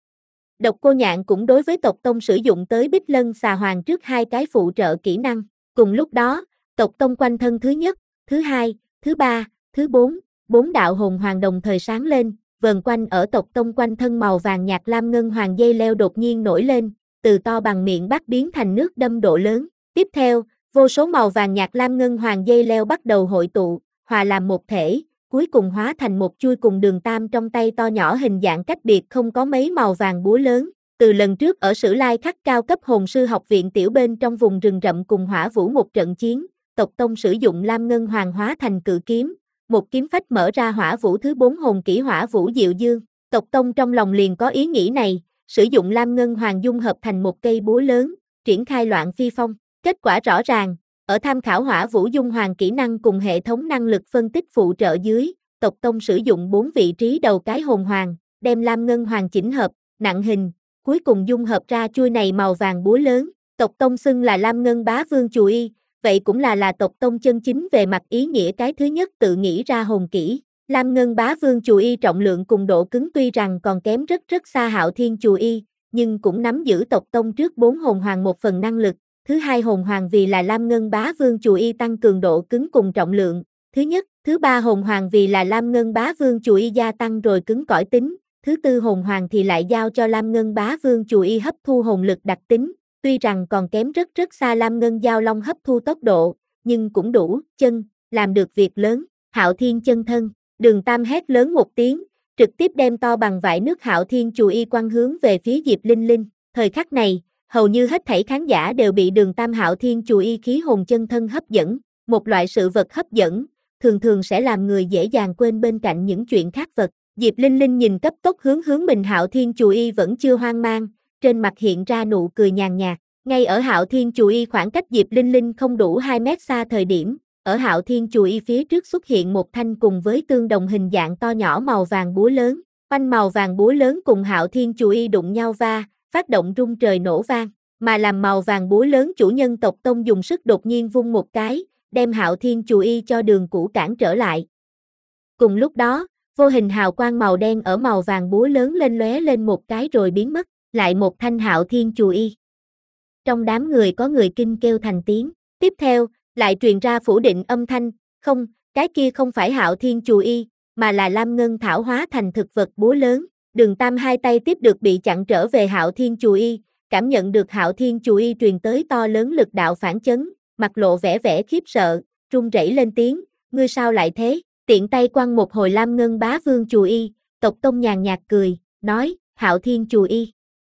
Độc Cô Nhạn cũng đối với tộc tông sử dụng tới Bích Lân Xà Hoàng trước hai cái phụ trợ kỹ năng. Cùng lúc đó, tộc tông quanh thân thứ nhất, thứ hai, thứ ba, thứ bốn, bốn đạo hồn hoàng đồng thời sáng lên, vờn quanh ở tộc tông quanh thân màu vàng nhạt lam ngân hoàng dây leo đột nhiên nổi lên, từ to bằng miệng bắt biến thành nước đâm độ lớn. Tiếp theo, vô số màu vàng nhạt lam ngân hoàng dây leo bắt đầu hội tụ, hòa làm một thể, cuối cùng hóa thành một chuôi cùng Đường Tam trong tay to nhỏ hình dạng cách biệt không có mấy màu vàng búa lớn. Từ lần trước ở Sử Lai Khắc cao cấp hồn sư học viện tiểu bên trong vùng rừng rậm cùng Hỏa Vũ một trận chiến, tộc tông sử dụng lam ngân hoàng hóa thành cự kiếm, một kiếm phách mở ra Hỏa Vũ thứ bốn hồn kỹ Hỏa Vũ Diệu Dương. Tộc tông trong lòng liền có ý nghĩ này, sử dụng lam ngân hoàng dung hợp thành một cây búa lớn, triển khai loạn phi phong. Kết quả rõ ràng, ở tham khảo Hỏa Vũ Dung Hoàng kỹ năng cùng hệ thống năng lực phân tích phụ trợ dưới, tộc tông sử dụng bốn vị trí đầu cái hồn hoàng, đem lam ngân hoàng chỉnh hợp, nặng hình, cuối cùng dung hợp ra chuôi này màu vàng búa lớn. Tộc tông xưng là Lam Ngân Bá Vương Chù Y, vậy cũng là là tộc tông chân chính về mặt ý nghĩa cái thứ nhất tự nghĩ ra hồn kỹ. Lam Ngân Bá Vương Chù Y trọng lượng cùng độ cứng tuy rằng còn kém rất rất xa Hạo Thiên Chù Y, nhưng cũng nắm giữ tộc tông trước bốn hồn hoàng một phần năng lực. Thứ hai hồn hoàng vì là Lam Ngân Bá Vương Chù Y tăng cường độ cứng cùng trọng lượng. Thứ nhất, thứ ba hồn hoàng vì là Lam Ngân Bá Vương Chù Y gia tăng rồi cứng cỏi tính. Thứ tư hồn hoàng thì lại giao cho Lam Ngân Bá Vương Chù Y hấp thu hồn lực đặc tính, tuy rằng còn kém rất rất xa Lam Ngân Giao Long hấp thu tốc độ, nhưng cũng đủ, chân, làm được việc lớn. Hạo Thiên chân thân, Đường Tam hét lớn một tiếng, trực tiếp đem to bằng vải nước Hạo Thiên Chù Y quăng hướng về phía Diệp Linh Linh. Thời khắc này, hầu như hết thảy khán giả đều bị Đường Tam Hạo Thiên Chù Y khí hồn chân thân hấp dẫn, một loại sự vật hấp dẫn, thường thường sẽ làm người dễ dàng quên bên cạnh những chuyện khác vật. Diệp Linh Linh nhìn cấp tốc hướng hướng mình Hạo Thiên Chù Y vẫn chưa hoang mang, trên mặt hiện ra nụ cười nhàn nhạt. Ngay ở Hạo Thiên Chù Y khoảng cách Diệp Linh Linh không đủ hai mét xa thời điểm, ở Hạo Thiên Chù Y phía trước xuất hiện một thanh cùng với tương đồng hình dạng to nhỏ màu vàng búa lớn. Oanh màu vàng búa lớn cùng Hạo Thiên Chù Y đụng nhau va, phát động rung trời nổ vang, mà làm màu vàng búa lớn chủ nhân tộc tông dùng sức đột nhiên vung một cái, đem Hạo Thiên Chù Y cho đường cũ cản trở lại. Cùng lúc đó, vô hình hào quang màu đen ở màu vàng búa lớn lên lóe lên một cái rồi biến mất, lại một thanh Hạo Thiên Chù Y. Trong đám người có người kinh kêu thành tiếng, tiếp theo, lại truyền ra phủ định âm thanh, không, cái kia không phải Hạo Thiên Chù Y, mà là Lam Ngân Thảo hóa thành thực vật búa lớn. Đường Tam hai tay tiếp được bị chặn trở về Hạo Thiên Chù Y, cảm nhận được Hạo Thiên Chù Y truyền tới to lớn lực đạo phản chấn, mặt lộ vẻ vẻ khiếp sợ, run rẩy lên tiếng, ngươi sao lại thế? Tiện tay quăng một hồi Lam Ngân Bá Vương Chù Y, tộc tông nhàn nhạt cười, nói, Hạo Thiên Chù Y.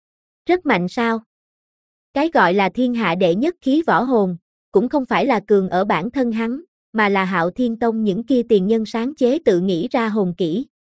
Rất mạnh sao? Cái gọi là thiên hạ đệ nhất khí võ hồn, cũng không phải là cường ở bản thân hắn, mà là Hạo Thiên Tông những kia tiền nhân sáng chế tự nghĩ ra hồn kỹ.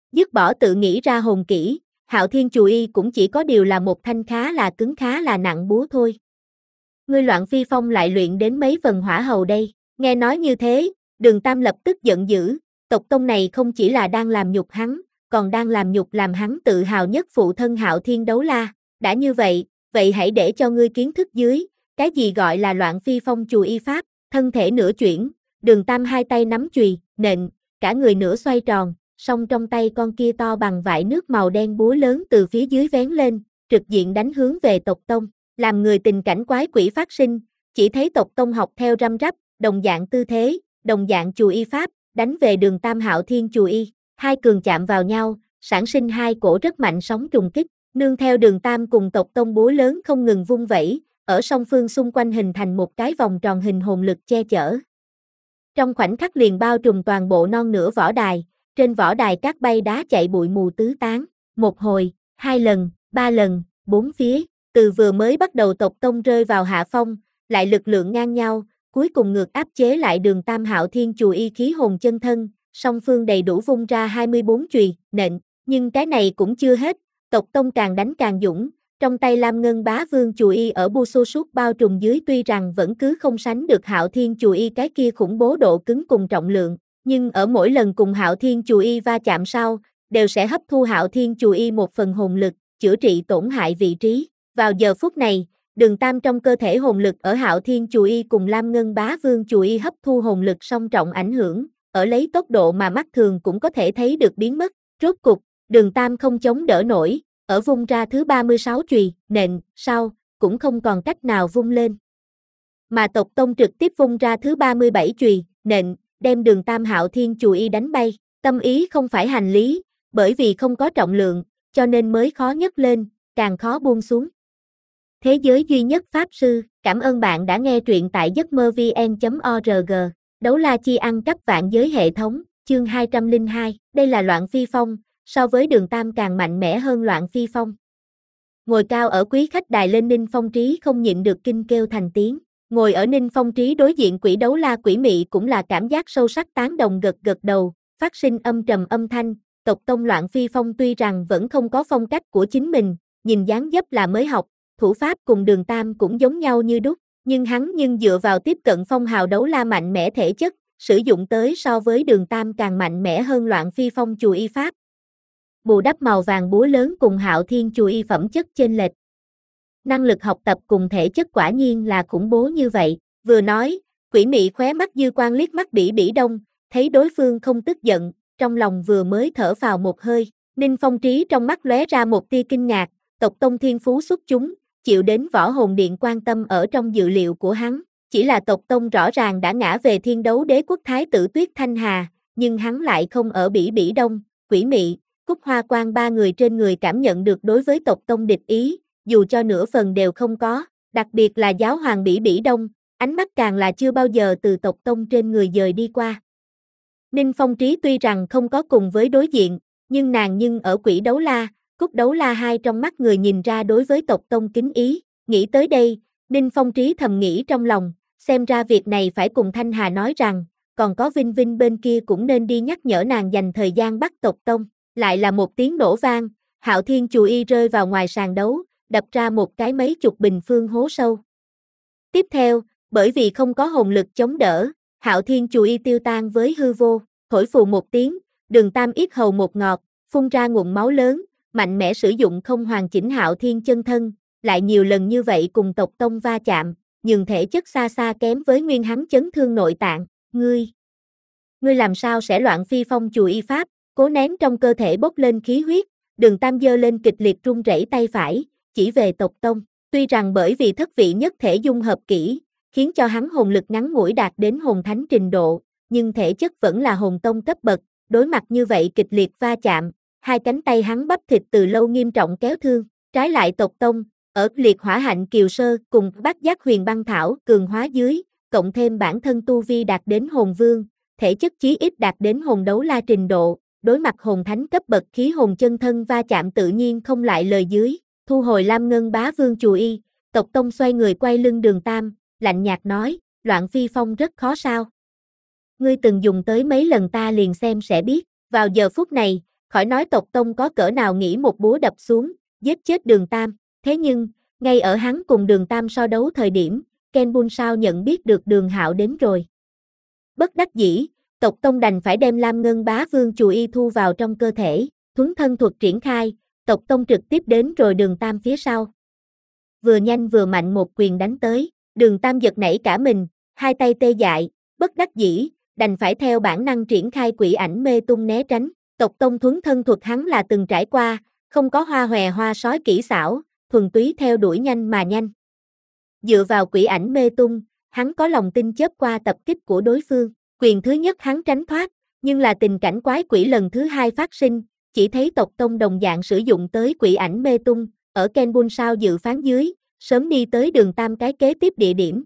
Dứt bỏ tự nghĩ ra hồn kỹ, Hạo Thiên Chù Y cũng chỉ có điều là một thanh khá là cứng khá là nặng búa thôi. Ngươi Loạn Phi Phong lại luyện đến mấy phần hỏa hầu đây, nghe nói như thế, Đường Tam lập tức giận dữ, tộc tông này không chỉ là đang làm nhục hắn, còn đang làm nhục làm hắn tự hào nhất phụ thân Hạo Thiên Đấu La, đã như vậy, vậy hãy để cho ngươi kiến thức dưới, cái gì gọi là Loạn Phi Phong Chù Y Pháp, thân thể nửa chuyển, Đường Tam hai tay nắm chùy, nện, cả người nửa xoay tròn, song trong tay con kia to bằng vải nước màu đen búa lớn từ phía dưới vén lên, trực diện đánh hướng về tộc tông, làm người tình cảnh quái quỷ phát sinh, chỉ thấy tộc tông học theo răm rắp, đồng dạng tư thế, đồng dạng Chù Y Pháp, đánh về Đường Tam Hạo Thiên Chù Y, hai cường chạm vào nhau, sản sinh hai cổ rất mạnh sóng trùng kích, nương theo Đường Tam cùng tộc tông búa lớn không ngừng vung vẩy, ở song phương xung quanh hình thành một cái vòng tròn hình hồn lực che chở. Trong khoảnh khắc liền bao trùm toàn bộ non nửa võ đài, trên võ đài cát bay đá chạy bụi mù tứ tán, một hồi, hai lần, ba lần, bốn phía, từ vừa mới bắt đầu tộc tông rơi vào hạ phong, lại lực lượng ngang nhau, cuối cùng ngược áp chế lại Đường Tam Hạo Thiên Chù Y khí hồn chân thân, song phương đầy đủ vung ra hai mươi bốn chùy, nện, nhưng cái này cũng chưa hết, tộc tông càng đánh càng dũng, trong tay Lam Ngân Bá Vương Chù Y ở bu xô sút bao trùm dưới tuy rằng vẫn cứ không sánh được Hạo Thiên Chù Y cái kia khủng bố độ cứng cùng trọng lượng, nhưng ở mỗi lần cùng Hạo Thiên Chù Y va chạm sau, đều sẽ hấp thu Hạo Thiên Chù Y một phần hồn lực, chữa trị tổn hại vị trí. Vào giờ phút này, Đường Tam trong cơ thể hồn lực ở Hạo Thiên Chù Y cùng Lam Ngân Bá Vương Chù Y hấp thu hồn lực song trọng ảnh hưởng, ở lấy tốc độ mà mắt thường cũng có thể thấy được biến mất. Rốt cục, Đường Tam không chống đỡ nổi, ở vung ra thứ ba mươi sáu chùy, nện, sau, cũng không còn cách nào vung lên. Mà tộc tông trực tiếp vung ra thứ ba mươi bảy chùy, nện, đem Đường Tam Hạo Thiên Chù Y đánh bay. Tâm ý không phải hành lý, bởi vì không có trọng lượng, cho nên mới khó nhấc lên, càng khó buông xuống. Thế giới duy nhất Pháp Sư, cảm ơn bạn đã nghe truyện tại giấc mơ vn chấm org. Đấu la chi ăn cắp vạn giới hệ thống, chương hai trăm lẻ hai, đây là Loạn Phi Phong, so với Đường Tam càng mạnh mẽ hơn Loạn Phi Phong. Ngồi cao ở quý khách đài lên Ninh Phong Trí không nhịn được kinh kêu thành tiếng, ngồi ở Ninh Phong Trí đối diện quỷ đấu la quỷ mị cũng là cảm giác sâu sắc tán đồng gật gật đầu, phát sinh âm trầm âm thanh, tộc tông Loạn Phi Phong tuy rằng vẫn không có phong cách của chính mình, nhìn dáng dấp là mới học, thủ pháp cùng Đường Tam cũng giống nhau như đúc, nhưng hắn nhưng dựa vào tiếp cận phong hào đấu la mạnh mẽ thể chất, sử dụng tới so với Đường Tam càng mạnh mẽ hơn Loạn Phi Phong Chù Y Pháp. Bù đắp màu vàng búa lớn cùng Hạo Thiên Chù Y phẩm chất chênh lệch. Năng lực học tập cùng thể chất quả nhiên là khủng bố như vậy, vừa nói, quỷ mị khóe mắt dư quang liếc mắt Bỉ Bỉ Đông, thấy đối phương không tức giận, trong lòng vừa mới thở phào một hơi, Ninh Phong Trí trong mắt lóe ra một tia kinh ngạc, tộc tông thiên phú xuất chúng, chịu đến Võ Hồn Điện quan tâm ở trong dự liệu của hắn, chỉ là tộc tông rõ ràng đã ngã về Thiên Đấu Đế quốc thái tử Tuyết Thanh Hà, nhưng hắn lại không ở Bỉ Bỉ Đông, quỷ mị, Cúc Hoa Quan ba người trên người cảm nhận được đối với tộc tông địch ý, dù cho nửa phần đều không có, đặc biệt là giáo hoàng Bỉ Bỉ Đông, ánh mắt càng là chưa bao giờ từ tộc tông trên người dời đi qua. Ninh Phong Trí tuy rằng không có cùng với đối diện, nhưng nàng nhưng ở quỷ đấu la, Cúc đấu la hai trong mắt người nhìn ra đối với tộc tông kính ý, nghĩ tới đây, Ninh Phong Trí thầm nghĩ trong lòng, xem ra việc này phải cùng Thanh Hà nói rằng, còn có Vinh Vinh bên kia cũng nên đi nhắc nhở nàng dành thời gian bắt tộc tông, lại là một tiếng nổ vang, Hạo Thiên Chù Y rơi vào ngoài sàn đấu, đập ra một cái mấy chục bình phương hố sâu. Tiếp theo, bởi vì không có hồn lực chống đỡ, Hạo Thiên Chù Y tiêu tan với hư vô, thổi phù một tiếng, Đường Tam yết hầu một ngọt, phun ra nguồn máu lớn, mạnh mẽ sử dụng không hoàn chỉnh Hạo Thiên chân thân, lại nhiều lần như vậy cùng tộc tông va chạm, nhưng thể chất xa xa kém với nguyên hắn chấn thương nội tạng, ngươi, ngươi làm sao sẽ Loạn Phi Phong Chù Y Pháp, cố nén trong cơ thể bốc lên khí huyết, Đường Tam giơ lên kịch liệt run rẩy tay phải, chỉ về tộc tông, tuy rằng bởi vì thất vị nhất thể dung hợp kỹ, khiến cho hắn hồn lực ngắn ngủi đạt đến hồn thánh trình độ, nhưng thể chất vẫn là hồn tông cấp bậc, đối mặt như vậy kịch liệt va chạm, hai cánh tay hắn bắp thịt từ lâu nghiêm trọng kéo thương, trái lại tộc tông, ở liệt hỏa hạnh kiều sơ cùng bát giác huyền băng thảo cường hóa dưới, cộng thêm bản thân tu vi đạt đến hồn vương, thể chất chí ít đạt đến hồn đấu la trình độ, đối mặt hồn thánh cấp bậc khí hồn chân thân va chạm tự nhiên không lại lời dưới, thu hồi Lam Ngân Bá Vương Chù Y, tộc tông xoay người quay lưng Đường Tam, lạnh nhạt nói, Loạn Phi Phong rất khó sao. Ngươi từng dùng tới mấy lần ta liền xem sẽ biết, vào giờ phút này, khỏi nói tộc tông có cỡ nào nghĩ một búa đập xuống, giết chết Đường Tam, thế nhưng, ngay ở hắn cùng Đường Tam so đấu thời điểm, Ken Bun sao nhận biết được Đường Hạo đến rồi. Bất đắc dĩ, tộc tông đành phải đem Lam Ngân Bá Vương Chù Y thu vào trong cơ thể, thuấn thân thuật triển khai, tộc tông trực tiếp đến rồi Đường Tam phía sau. Vừa nhanh vừa mạnh một quyền đánh tới, Đường Tam giật nảy cả mình, hai tay tê dại, bất đắc dĩ, đành phải theo bản năng triển khai quỷ ảnh mê tung né tránh. Tộc tông thuấn thân thuật hắn là từng trải qua, không có hoa hòe hoa sói kỹ xảo, thuần túy theo đuổi nhanh mà nhanh. Dựa vào quỷ ảnh mê tung, hắn có lòng tin chớp qua tập kích của đối phương, quyền thứ nhất hắn tránh thoát, nhưng là tình cảnh quái quỷ lần thứ hai phát sinh, chỉ thấy tộc tông đồng dạng sử dụng tới quỷ ảnh mê tung, ở Ken Bun sao dự phán dưới, sớm đi tới Đường Tam cái kế tiếp địa điểm.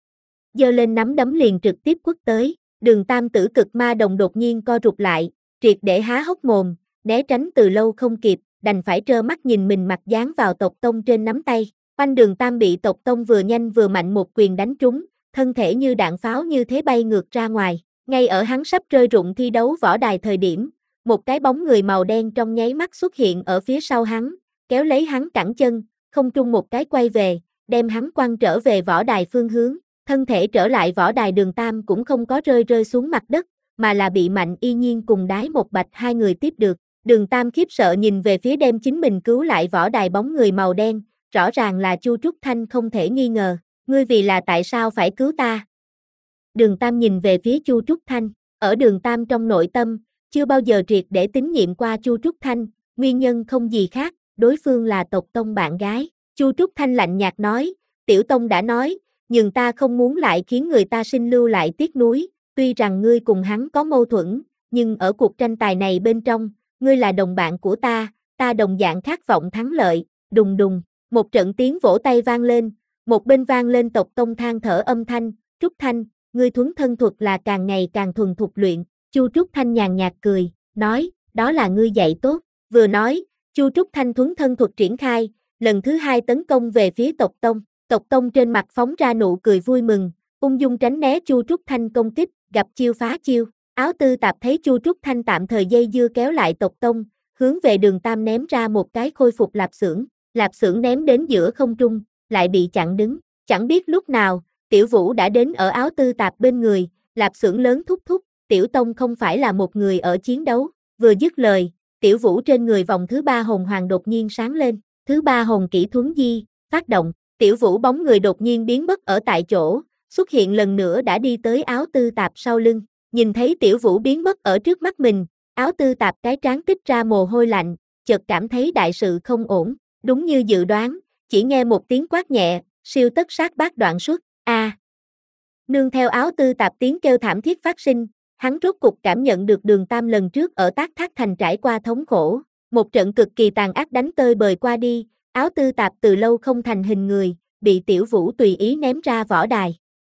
Giơ lên nắm đấm liền trực tiếp quất tới, Đường Tam tử cực ma đồng đột nhiên co rụt lại, triệt để há hốc mồm, né tránh từ lâu không kịp, đành phải trơ mắt nhìn mình mặt dán vào tộc tông trên nắm tay. Oanh Đường Tam bị tộc tông vừa nhanh vừa mạnh một quyền đánh trúng, thân thể như đạn pháo như thế bay ngược ra ngoài. Ngay ở hắn sắp rơi rụng thi đấu võ đài thời điểm, một cái bóng người màu đen trong nháy mắt xuất hiện ở phía sau hắn, kéo lấy hắn cẳng chân, không trung một cái quay về, đem hắn quăng trở về võ đài phương hướng. Thân thể trở lại võ đài Đường Tam cũng không có rơi rơi xuống mặt đất, mà là bị Mạnh Y Nhiên cùng Đái Một Bạch hai người tiếp được. Đường Tam khiếp sợ nhìn về phía đem chính mình cứu lại võ đài bóng người màu đen, rõ ràng là Chu Trúc Thanh không thể nghi ngờ, ngươi vì là tại sao phải cứu ta? Đường Tam nhìn về phía Chu Trúc Thanh, ở Đường Tam trong nội tâm, chưa bao giờ triệt để tín nhiệm qua Chu Trúc Thanh, nguyên nhân không gì khác, đối phương là tộc tông bạn gái. Chu Trúc Thanh lạnh nhạt nói, Tiểu Tông đã nói, nhưng ta không muốn lại khiến người ta sinh lưu lại tiếc nuối, tuy rằng ngươi cùng hắn có mâu thuẫn, nhưng ở cuộc tranh tài này bên trong, ngươi là đồng bạn của ta, ta đồng dạng khát vọng thắng lợi, đùng đùng, một trận tiếng vỗ tay vang lên, một bên vang lên tộc tông than thở âm thanh, Trúc Thanh, ngươi thuấn thân thuật là càng ngày càng thuần thục luyện, Chu Trúc Thanh nhàn nhạt cười, nói, đó là ngươi dạy tốt, vừa nói, Chu Trúc Thanh thuấn thân thuật triển khai, lần thứ hai tấn công về phía tộc tông. Tộc tông trên mặt phóng ra nụ cười vui mừng, ung dung tránh né Chu Trúc Thanh công kích, gặp chiêu phá chiêu. Áo Tư Tạp thấy Chu Trúc Thanh tạm thời dây dưa kéo lại tộc tông, hướng về Đường Tam ném ra một cái khôi phục lạp xưởng, lạp xưởng ném đến giữa không trung, lại bị chặn đứng. Chẳng biết lúc nào, Tiểu Vũ đã đến ở Áo Tư Tạp bên người, lạp xưởng lớn thúc thúc, Tiểu Tông không phải là một người ở chiến đấu. Vừa dứt lời, Tiểu Vũ trên người vòng thứ ba hồn hoàng đột nhiên sáng lên, thứ ba hồn kỹ thuấn di, phát động. Tiểu Vũ bóng người đột nhiên biến mất ở tại chỗ, xuất hiện lần nữa đã đi tới Áo Tư Tạp sau lưng, nhìn thấy Tiểu Vũ biến mất ở trước mắt mình, Áo Tư Tạp cái trán tích ra mồ hôi lạnh, chợt cảm thấy đại sự không ổn, đúng như dự đoán, chỉ nghe một tiếng quát nhẹ, siêu tất sát bát đoạn xuất, a. À. Nương theo Áo Tư Tạp tiếng kêu thảm thiết phát sinh, hắn rốt cục cảm nhận được Đường Tam lần trước ở Tác Thác Thành trải qua thống khổ, một trận cực kỳ tàn ác đánh tơi bời qua đi. Áo Tư Tạp từ lâu không thành hình người, bị Tiểu Vũ tùy ý ném ra võ đài.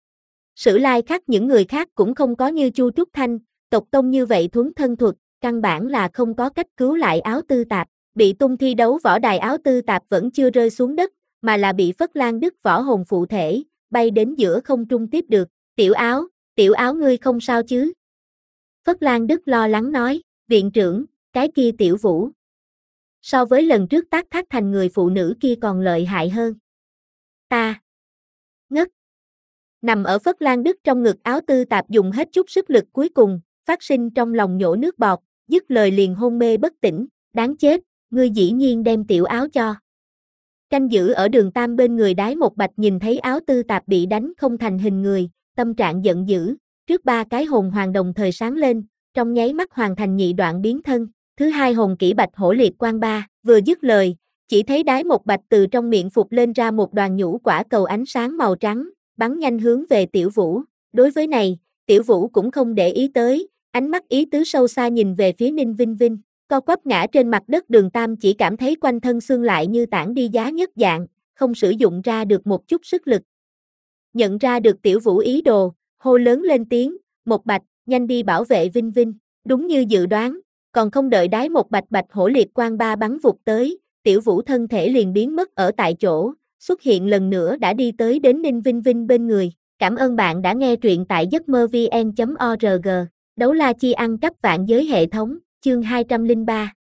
Sử Lai Khắc những người khác cũng không có như Chu Trúc Thanh, tộc tông như vậy thuấn thân thuật, căn bản là không có cách cứu lại Áo Tư Tạp. Bị tung thi đấu võ đài Áo Tư Tạp vẫn chưa rơi xuống đất, mà là bị Phất Lan Đức võ hồn phụ thể, bay đến giữa không trung tiếp được. Tiểu Áo, Tiểu Áo ngươi không sao chứ? Phất Lan Đức lo lắng nói, viện trưởng, cái kia Tiểu Vũ. So với lần trước Tác Thác Thành người phụ nữ kia còn lợi hại hơn. Ta ngất. Nằm ở Phất Lan Đức trong ngực Áo Tư Tạp dùng hết chút sức lực cuối cùng, phát sinh trong lòng nhổ nước bọt, dứt lời liền hôn mê bất tỉnh, đáng chết, ngươi dĩ nhiên đem Tiểu Áo cho. Canh giữ ở Đường Tam bên người Đái Một Bạch nhìn thấy Áo Tư Tạp bị đánh không thành hình người, tâm trạng giận dữ, trước ba cái hồn hoàng đồng thời sáng lên, trong nháy mắt hoàn thành nhị đoạn biến thân. Thứ hai hồn kỹ Bạch Hổ Liệt Quang Ba, vừa dứt lời, chỉ thấy Đái Một Bạch từ trong miệng phục lên ra một đoàn nhũ quả cầu ánh sáng màu trắng, bắn nhanh hướng về Tiểu Vũ. Đối với này, Tiểu Vũ cũng không để ý tới, ánh mắt ý tứ sâu xa nhìn về phía Ninh Vinh Vinh, co quắp ngã trên mặt đất. Đường Tam chỉ cảm thấy quanh thân xương lại như tản đi giá nhất dạng, không sử dụng ra được một chút sức lực. Nhận ra được Tiểu Vũ ý đồ, hô lớn lên tiếng, Một Bạch, nhanh đi bảo vệ Vinh Vinh. Đúng như dự đoán, còn không đợi Đái Một Bạch Bạch Hổ Liệt Quang Ba bắn vụt tới, Tiểu Vũ thân thể liền biến mất ở tại chỗ, xuất hiện lần nữa đã đi tới đến Ninh Vinh Vinh bên người. Cảm ơn bạn đã nghe truyện tại giấc mơ vn chấm org. Đấu la chi ăn cắp vạn giới hệ thống, chương hai trăm lẻ ba.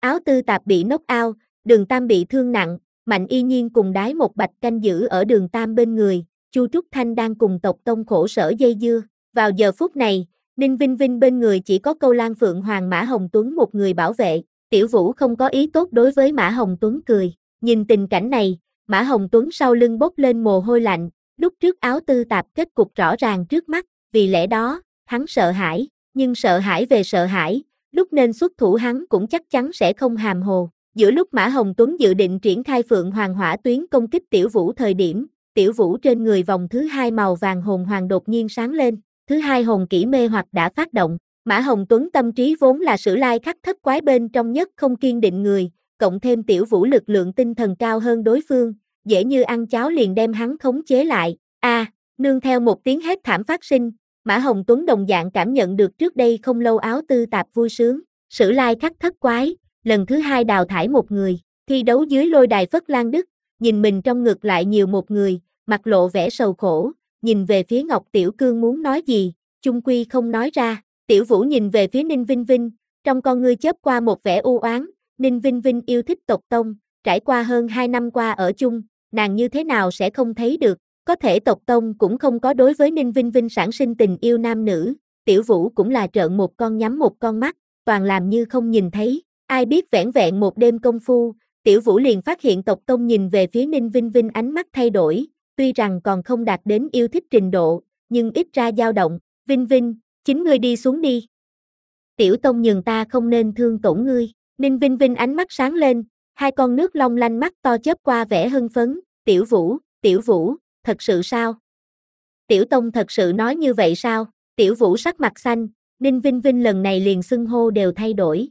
Áo Tư Tạp bị knock out, Đường Tam bị thương nặng, Mạnh Y Nhiên cùng Đái Một Bạch canh giữ ở Đường Tam bên người, Chu Trúc Thanh đang cùng tộc tông khổ sở dây dưa. Vào giờ phút này, Ninh Vinh Vinh bên người chỉ có Câu Lan Phượng Hoàng Mã Hồng Tuấn một người bảo vệ, Tiểu Vũ không có ý tốt đối với Mã Hồng Tuấn cười. Nhìn tình cảnh này, Mã Hồng Tuấn sau lưng bốc lên mồ hôi lạnh, lúc trước Áo Tư Tạp kết cục rõ ràng trước mắt, vì lẽ đó, hắn sợ hãi, nhưng sợ hãi về sợ hãi, lúc nên xuất thủ hắn cũng chắc chắn sẽ không hàm hồ. Giữa lúc Mã Hồng Tuấn dự định triển khai Phượng Hoàng Hỏa Tuyến công kích Tiểu Vũ thời điểm, Tiểu Vũ trên người vòng thứ hai màu vàng hồn hoàng đột nhiên sáng lên, thứ hai hồn kỹ mê hoặc đã phát động. Mã Hồng Tuấn tâm trí vốn là Sử Lai Khắc thất quái bên trong nhất không kiên định người, cộng thêm Tiểu Vũ lực lượng tinh thần cao hơn đối phương, dễ như ăn cháo liền đem hắn khống chế lại. A, à, nương theo một tiếng hét thảm phát sinh, Mã Hồng Tuấn đồng dạng cảm nhận được trước đây không lâu Áo Tư Tạp vui sướng, Sử Lai Khắc thất quái, lần thứ hai đào thải một người, thi đấu dưới lôi đài Phất Lan Đức, nhìn mình trong ngực lại nhiều một người, mặt lộ vẻ sầu khổ, nhìn về phía Ngọc Tiểu Cương muốn nói gì, chung quy không nói ra. Tiểu Vũ nhìn về phía Ninh Vinh Vinh, trong con ngươi chớp qua một vẻ u oán. Ninh Vinh Vinh yêu thích tộc tông, trải qua hơn hai năm qua ở chung, nàng như thế nào sẽ không thấy được, có thể tộc tông cũng không có đối với Ninh Vinh Vinh sản sinh tình yêu nam nữ, Tiểu Vũ cũng là trợn một con nhắm một con mắt, toàn làm như không nhìn thấy, ai biết vẻn vẹn một đêm công phu, Tiểu Vũ liền phát hiện tộc tông nhìn về phía Ninh Vinh Vinh ánh mắt thay đổi, tuy rằng còn không đạt đến yêu thích trình độ, nhưng ít ra dao động. Vinh Vinh, chính ngươi đi xuống đi. Tiểu tông nhường ta không nên thương tổn ngươi. Ninh Vinh Vinh ánh mắt sáng lên, hai con nước long lanh mắt to chớp qua vẻ hưng phấn. Tiểu Vũ, Tiểu Vũ, thật sự sao? Tiểu tông thật sự nói như vậy sao? Tiểu Vũ sắc mặt xanh, Ninh Vinh Vinh lần này liền xưng hô đều thay đổi.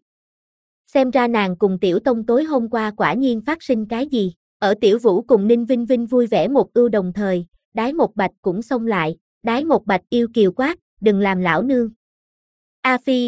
Xem ra nàng cùng Tiểu tông tối hôm qua quả nhiên phát sinh cái gì. Ở Tiểu Vũ cùng Ninh Vinh Vinh vui vẻ một ưu đồng thời, Đái Một Bạch cũng xông lại. Đái Một Bạch yêu kiều quát, đừng làm lão nương. A Phi.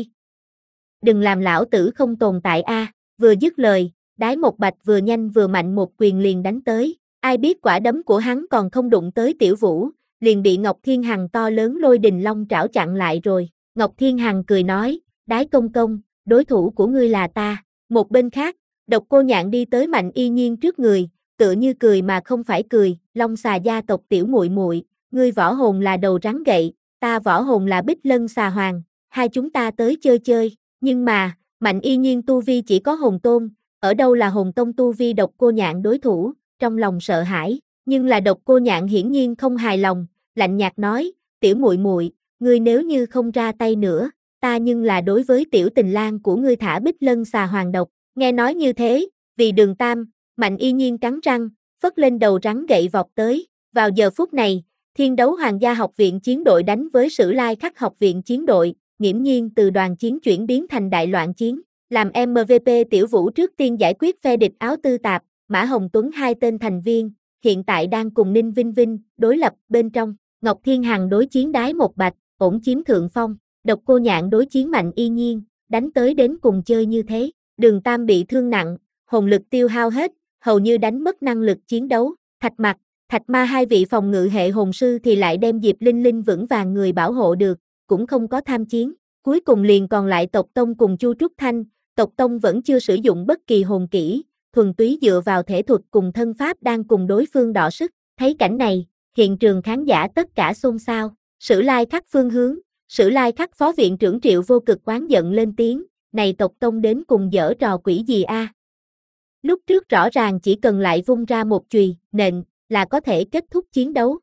Đừng làm lão tử không tồn tại a. À. Vừa dứt lời, Đái Một Bạch vừa nhanh vừa mạnh một quyền liền đánh tới. Ai biết quả đấm của hắn còn không đụng tới Tiểu Vũ, liền bị Ngọc Thiên Hằng to lớn lôi đình long trảo chặn lại rồi. Ngọc Thiên Hằng cười nói, Đái công công, đối thủ của ngươi là ta. Một bên khác, Độc Cô Nhạn đi tới Mạnh Y Nhiên trước người, tựa như cười mà không phải cười. Long xà gia tộc Tiểu muội muội, ngươi võ hồn là đầu rắn gậy, ta võ hồn là Bích Lân xà hoàng, hai chúng ta tới chơi chơi. Nhưng mà, Mạnh Y Nhiên tu vi chỉ có hồn tôn, ở đâu là hồn tông tu vi Độc Cô Nhạn đối thủ, trong lòng sợ hãi, nhưng là Độc Cô Nhạn hiển nhiên không hài lòng, lạnh nhạt nói, Tiểu muội muội, ngươi nếu như không ra tay nữa, ta nhưng là đối với tiểu tình lang của ngươi thả Bích Lân xà hoàng độc. Nghe nói như thế, vì Đường Tam, Mạnh Y Nhiên cắn răng, phất lên đầu rắn gậy vọt tới. Vào giờ phút này, Thiên Đấu Hoàng gia học viện chiến đội đánh với Sử Lai Khắc học viện chiến đội, nghiễm nhiên từ đoàn chiến chuyển biến thành đại loạn chiến. Làm em vê pê Tiểu Vũ trước tiên giải quyết phe địch Áo Tư Tạp, Mã Hồng Tuấn hai tên thành viên, hiện tại đang cùng Ninh Vinh Vinh đối lập bên trong. Ngọc Thiên Hằng đối chiến Đái Một Bạch, ổn chiếm thượng phong. Độc Cô Nhạn đối chiến Mạnh Y Nhiên, đánh tới đến cùng chơi như thế. Đường Tam bị thương nặng, hồn lực tiêu hao hết, hầu như đánh mất năng lực chiến đấu. Thạch Mặc, Thạch Ma hai vị phòng ngự hệ hồn sư thì lại đem Diệp Linh Linh vững vàng người bảo hộ được, cũng không có tham chiến. Cuối cùng liền còn lại tộc tông cùng Chu Trúc Thanh, tộc tông vẫn chưa sử dụng bất kỳ hồn kỹ, thuần túy dựa vào thể thuật cùng thân pháp đang cùng đối phương đọ sức. Thấy cảnh này, hiện trường khán giả tất cả xôn xao. Sử Lai Khắc phương hướng, Sử Lai Khắc phó viện trưởng Triệu Vô Cực oán giận lên tiếng, này tộc tông đến cùng giở trò quỷ gì a? À? Lúc trước rõ ràng chỉ cần lại vung ra một chùy, nện, là có thể kết thúc chiến đấu.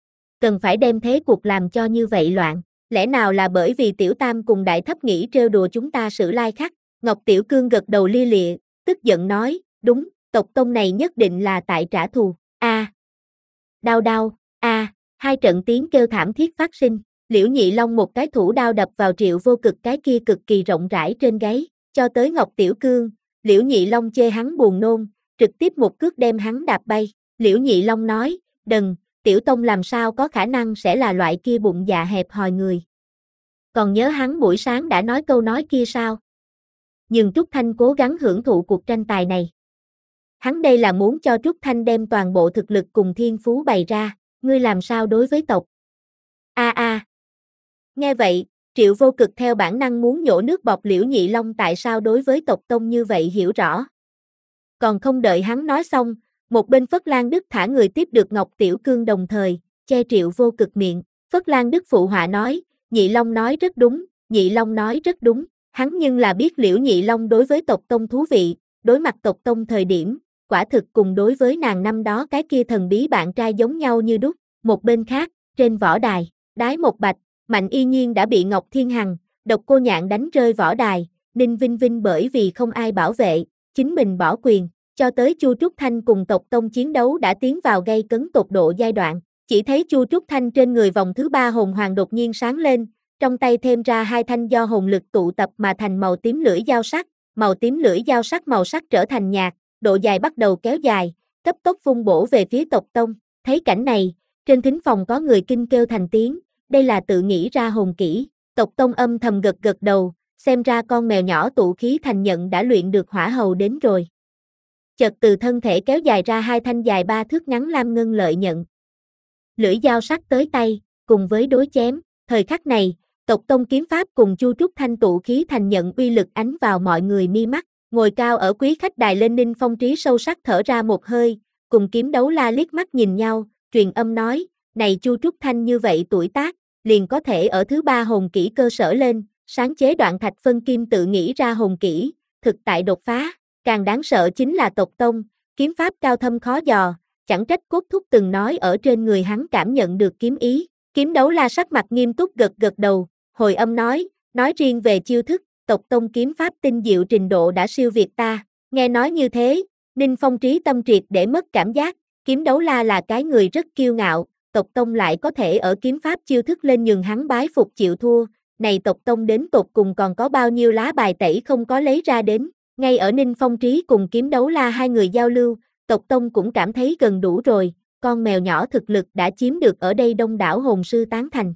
Cần phải đem thế cuộc làm cho như vậy loạn, lẽ nào là bởi vì Tiểu Tam cùng Đại Thấp nghĩ trêu đùa chúng ta Sử Lai Khắc? Ngọc Tiểu Cương gật đầu lia lịa, tức giận nói, đúng, tộc tông này nhất định là tại trả thù. A. À. Đau đau, a, à. Hai trận tiếng kêu thảm thiết phát sinh. Liễu Nhị Long một cái thủ đao đập vào Triệu Vô Cực cái kia cực kỳ rộng rãi trên gáy, cho tới Ngọc Tiểu Cương, Liễu Nhị Long chê hắn buồn nôn, trực tiếp một cước đem hắn đạp bay. Liễu Nhị Long nói, đừng, Tiểu Tông làm sao có khả năng sẽ là loại kia bụng dạ hẹp hòi người. Còn nhớ hắn buổi sáng đã nói câu nói kia sao? Nhưng Trúc Thanh cố gắng hưởng thụ cuộc tranh tài này. Hắn đây là muốn cho Trúc Thanh đem toàn bộ thực lực cùng thiên phú bày ra, ngươi làm sao đối với tộc? A a. Nghe vậy, Triệu Vô Cực theo bản năng muốn nhổ nước bọt Liễu Nhị Long tại sao đối với tộc tông như vậy hiểu rõ. Còn không đợi hắn nói xong, một bên Phất Lan Đức thả người tiếp được Ngọc Tiểu Cương đồng thời, che Triệu Vô Cực miệng. Phất Lan Đức phụ họa nói, Nhị Long nói rất đúng, Nhị Long nói rất đúng. Hắn nhưng là biết Liễu Nhị Long đối với tộc tông thú vị, đối mặt tộc tông thời điểm, quả thực cùng đối với nàng năm đó cái kia thần bí bạn trai giống nhau như đúc. Một bên khác, trên võ đài, đái một bạch, Mạnh Y Nhiên đã bị Ngọc Thiên Hằng, Độc Cô Nhạn đánh rơi võ đài, Ninh Vinh Vinh bởi vì không ai bảo vệ, chính mình bỏ quyền, cho tới Chu Trúc Thanh cùng tộc tông chiến đấu đã tiến vào gây cấn tột độ giai đoạn, chỉ thấy Chu Trúc Thanh trên người vòng thứ ba hồn hoàng đột nhiên sáng lên, trong tay thêm ra hai thanh do hồn lực tụ tập mà thành màu tím lưỡi dao sắc, màu tím lưỡi dao sắc màu sắc trở thành nhạt, độ dài bắt đầu kéo dài, cấp tốc vung bổ về phía tộc tông. Thấy cảnh này, trên thính phòng có người kinh kêu thành tiếng, đây là tự nghĩ ra hồn kỹ. Tộc tông âm thầm gật gật đầu, xem ra con mèo nhỏ tụ khí thành nhận đã luyện được hỏa hầu đến rồi. Chợt từ thân thể kéo dài ra hai thanh dài ba thước ngắn lam ngân lợi nhận. Lưỡi dao sắc tới tay, cùng với đối chém, thời khắc này, tộc tông kiếm pháp cùng Chu Trúc Thanh tụ khí thành nhận uy lực ánh vào mọi người mi mắt. Ngồi cao ở quý khách đài lên Ninh Phong Trí sâu sắc thở ra một hơi, cùng Kiếm Đấu La liếc mắt nhìn nhau, truyền âm nói, này Chu Trúc Thanh như vậy tuổi tác, liền có thể ở thứ ba hồn kỹ cơ sở lên, sáng chế đoạn thạch phân kim tự nghĩ ra hồn kỹ, thực tại đột phá, càng đáng sợ chính là tộc tông, kiếm pháp cao thâm khó dò, chẳng trách Cốt Thúc từng nói ở trên người hắn cảm nhận được kiếm ý. Kiếm Đấu La sắc mặt nghiêm túc gật gật đầu, hồi âm nói, nói riêng về chiêu thức, tộc tông kiếm pháp tinh diệu trình độ đã siêu việt ta. Nghe nói như thế, Ninh Phong Trí tâm triệt để mất cảm giác, Kiếm Đấu La là cái người rất kiêu ngạo, tộc tông lại có thể ở kiếm pháp chiêu thức lên nhường hắn bái phục chịu thua, này tộc tông đến tột cùng còn có bao nhiêu lá bài tẩy không có lấy ra đến. Ngay ở Ninh Phong Trí cùng Kiếm Đấu La hai người giao lưu, tộc tông cũng cảm thấy gần đủ rồi, con mèo nhỏ thực lực đã chiếm được ở đây đông đảo hồn sư tán thành.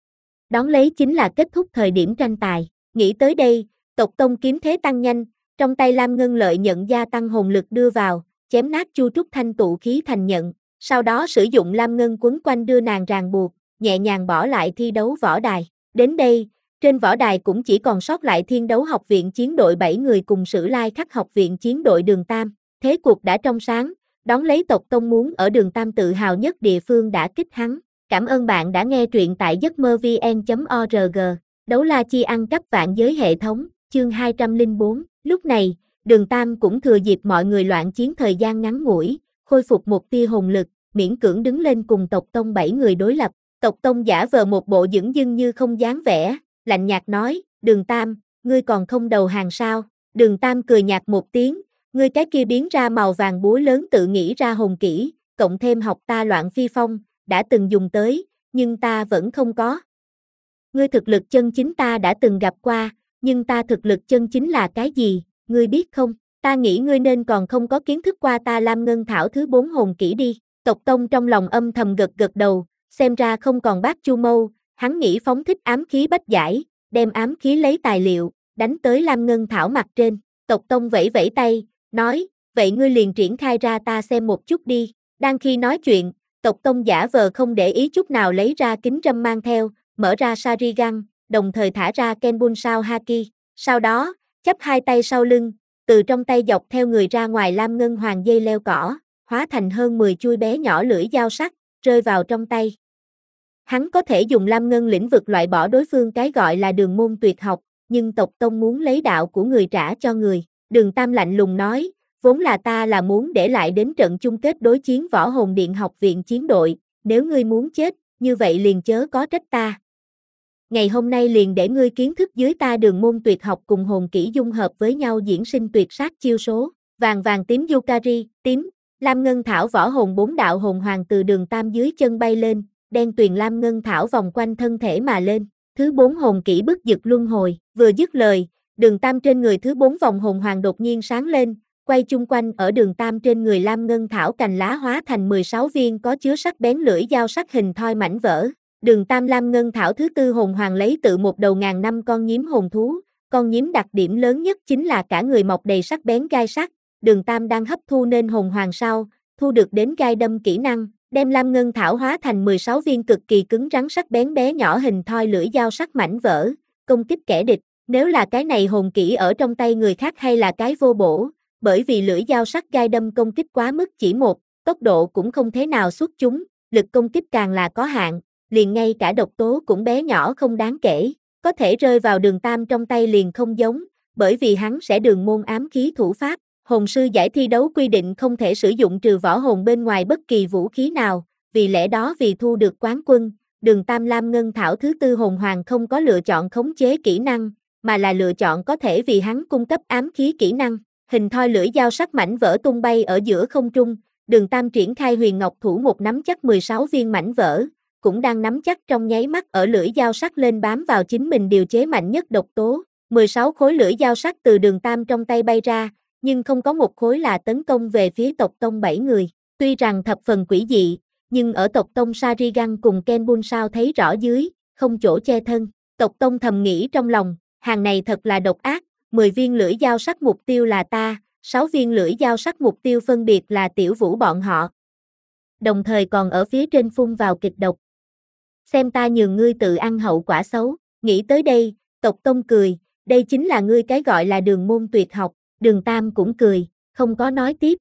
Đón lấy chính là kết thúc thời điểm tranh tài, nghĩ tới đây, tộc tông kiếm thế tăng nhanh, trong tay lam ngân lợi nhận gia tăng hồn lực đưa vào, chém nát Chu Trúc Thanh tụ khí thành nhận, sau đó sử dụng lam ngân quấn quanh đưa nàng ràng buộc, nhẹ nhàng bỏ lại thi đấu võ đài. Đến đây, trên võ đài cũng chỉ còn sót lại Thiên Đấu Học viện chiến đội bảy người cùng Sử Lai Khắc Học viện chiến đội Đường Tam. Thế cuộc đã trong sáng, đón lấy tộc tông muốn ở Đường Tam tự hào nhất địa phương đã kích hắn. Cảm ơn bạn đã nghe truyện tại giấc mơ vn chấm org. Đấu la chi ăn cắp vạn giới hệ thống, chương hai trăm lẻ bốn. Lúc này, Đường Tam cũng thừa dịp mọi người loạn chiến thời gian ngắn ngủi, khôi phục một tia hồn lực, miễn cưỡng đứng lên cùng tộc tông bảy người đối lập. Tộc tông giả vờ một bộ dửng dưng như không dáng vẻ, lạnh nhạt nói, Đường Tam, ngươi còn không đầu hàng sao? Đường Tam cười nhạt một tiếng, ngươi cái kia biến ra màu vàng búa lớn tự nghĩ ra hồn kỹ, cộng thêm học ta loạn phi phong, đã từng dùng tới, nhưng ta vẫn không có. Ngươi thực lực chân chính ta đã từng gặp qua, nhưng ta thực lực chân chính là cái gì, ngươi biết không? Ta nghĩ ngươi nên còn không có kiến thức qua ta Lam Ngân Thảo thứ bốn hồn kỹ đi. Tộc tông trong lòng âm thầm gật gật đầu, xem ra không còn bác Chu Mâu, hắn nghĩ phóng thích ám khí bách giải, đem ám khí lấy tài liệu, đánh tới Lam Ngân Thảo mặt trên. Tộc tông vẫy vẫy tay, nói, vậy ngươi liền triển khai ra ta xem một chút đi. Đang khi nói chuyện, tộc tông giả vờ không để ý chút nào lấy ra kính râm mang theo, mở ra Sharingan, đồng thời thả ra Kenbun Sao Haki. Sau đó, chắp hai tay sau lưng, từ trong tay dọc theo người ra ngoài Lam Ngân Hoàng dây leo cỏ, hóa thành hơn mười chuôi bé nhỏ lưỡi dao sắc, rơi vào trong tay. Hắn có thể dùng Lam Ngân lĩnh vực loại bỏ đối phương cái gọi là đường môn tuyệt học, nhưng tộc tông muốn lấy đạo của người trả cho người. Đường Tam lạnh lùng nói, vốn là ta là muốn để lại đến trận chung kết đối chiến Võ Hồn Điện Học viện chiến đội, nếu ngươi muốn chết, như vậy liền chớ có trách ta. Ngày hôm nay liền để ngươi kiến thức dưới ta đường môn tuyệt học cùng hồn kỹ dung hợp với nhau diễn sinh tuyệt sát chiêu số. Vàng vàng tím Yukari, tím, Lam Ngân Thảo võ hồn bốn đạo hồn hoàng từ Đường Tam dưới chân bay lên, đen tuyền Lam Ngân Thảo vòng quanh thân thể mà lên. Thứ bốn hồn kỹ bức dực luân hồi, vừa dứt lời, Đường Tam trên người thứ bốn vòng hồn hoàng đột nhiên sáng lên, quay chung quanh ở Đường Tam trên người Lam Ngân Thảo cành lá hóa thành mười sáu viên có chứa sắc bén lưỡi dao sắc hình thoi mảnh vỡ. Đường Tam Lam Ngân Thảo thứ tư hồn hoàng lấy tự một đầu ngàn năm con nhím hồn thú, con nhím đặc điểm lớn nhất chính là cả người mọc đầy sắc bén gai sắc. Đường Tam đang hấp thu nên hồn hoàng sau, thu được đến gai đâm kỹ năng, đem Lam Ngân Thảo hóa thành mười sáu viên cực kỳ cứng rắn sắc bén bé nhỏ hình thoi lưỡi dao sắc mảnh vỡ, công kích kẻ địch, nếu là cái này hồn kỹ ở trong tay người khác hay là cái vô bổ, bởi vì lưỡi dao sắc gai đâm công kích quá mức chỉ một, tốc độ cũng không thế nào xuất chúng, lực công kích càng là có hạn, liền ngay cả độc tố cũng bé nhỏ không đáng kể, có thể rơi vào Đường Tam trong tay liền không giống, bởi vì hắn sẽ đường môn ám khí thủ pháp, hồn sư giải thi đấu quy định không thể sử dụng trừ võ hồn bên ngoài bất kỳ vũ khí nào, vì lẽ đó vì thu được quán quân, Đường Tam Lam Ngân Thảo thứ tư hồn hoàng không có lựa chọn khống chế kỹ năng, mà là lựa chọn có thể vì hắn cung cấp ám khí kỹ năng, hình thoi lưỡi dao sắc mảnh vỡ tung bay ở giữa không trung, Đường Tam triển khai huyền ngọc thủ một nắm chắc mười sáu viên mảnh vỡ, cũng đang nắm chắc trong nháy mắt ở lưỡi dao sắc lên bám vào chính mình điều chế mạnh nhất độc tố, mười sáu khối lưỡi dao sắc từ Đường Tam trong tay bay ra, nhưng không có một khối là tấn công về phía tộc tông bảy người, tuy rằng thập phần quỷ dị, nhưng ở tộc tông Sarigan cùng Ken Bun sao thấy rõ dưới, không chỗ che thân, tộc tông thầm nghĩ trong lòng, hàng này thật là độc ác, mười viên lưỡi dao sắc mục tiêu là ta, sáu viên lưỡi dao sắc mục tiêu phân biệt là tiểu vũ bọn họ. Đồng thời còn ở phía trên phun vào kịch độc. Xem ta nhường ngươi tự ăn hậu quả xấu, nghĩ tới đây, tộc tông cười, đây chính là ngươi cái gọi là đường môn tuyệt học, Đường Tam cũng cười, không có nói tiếp.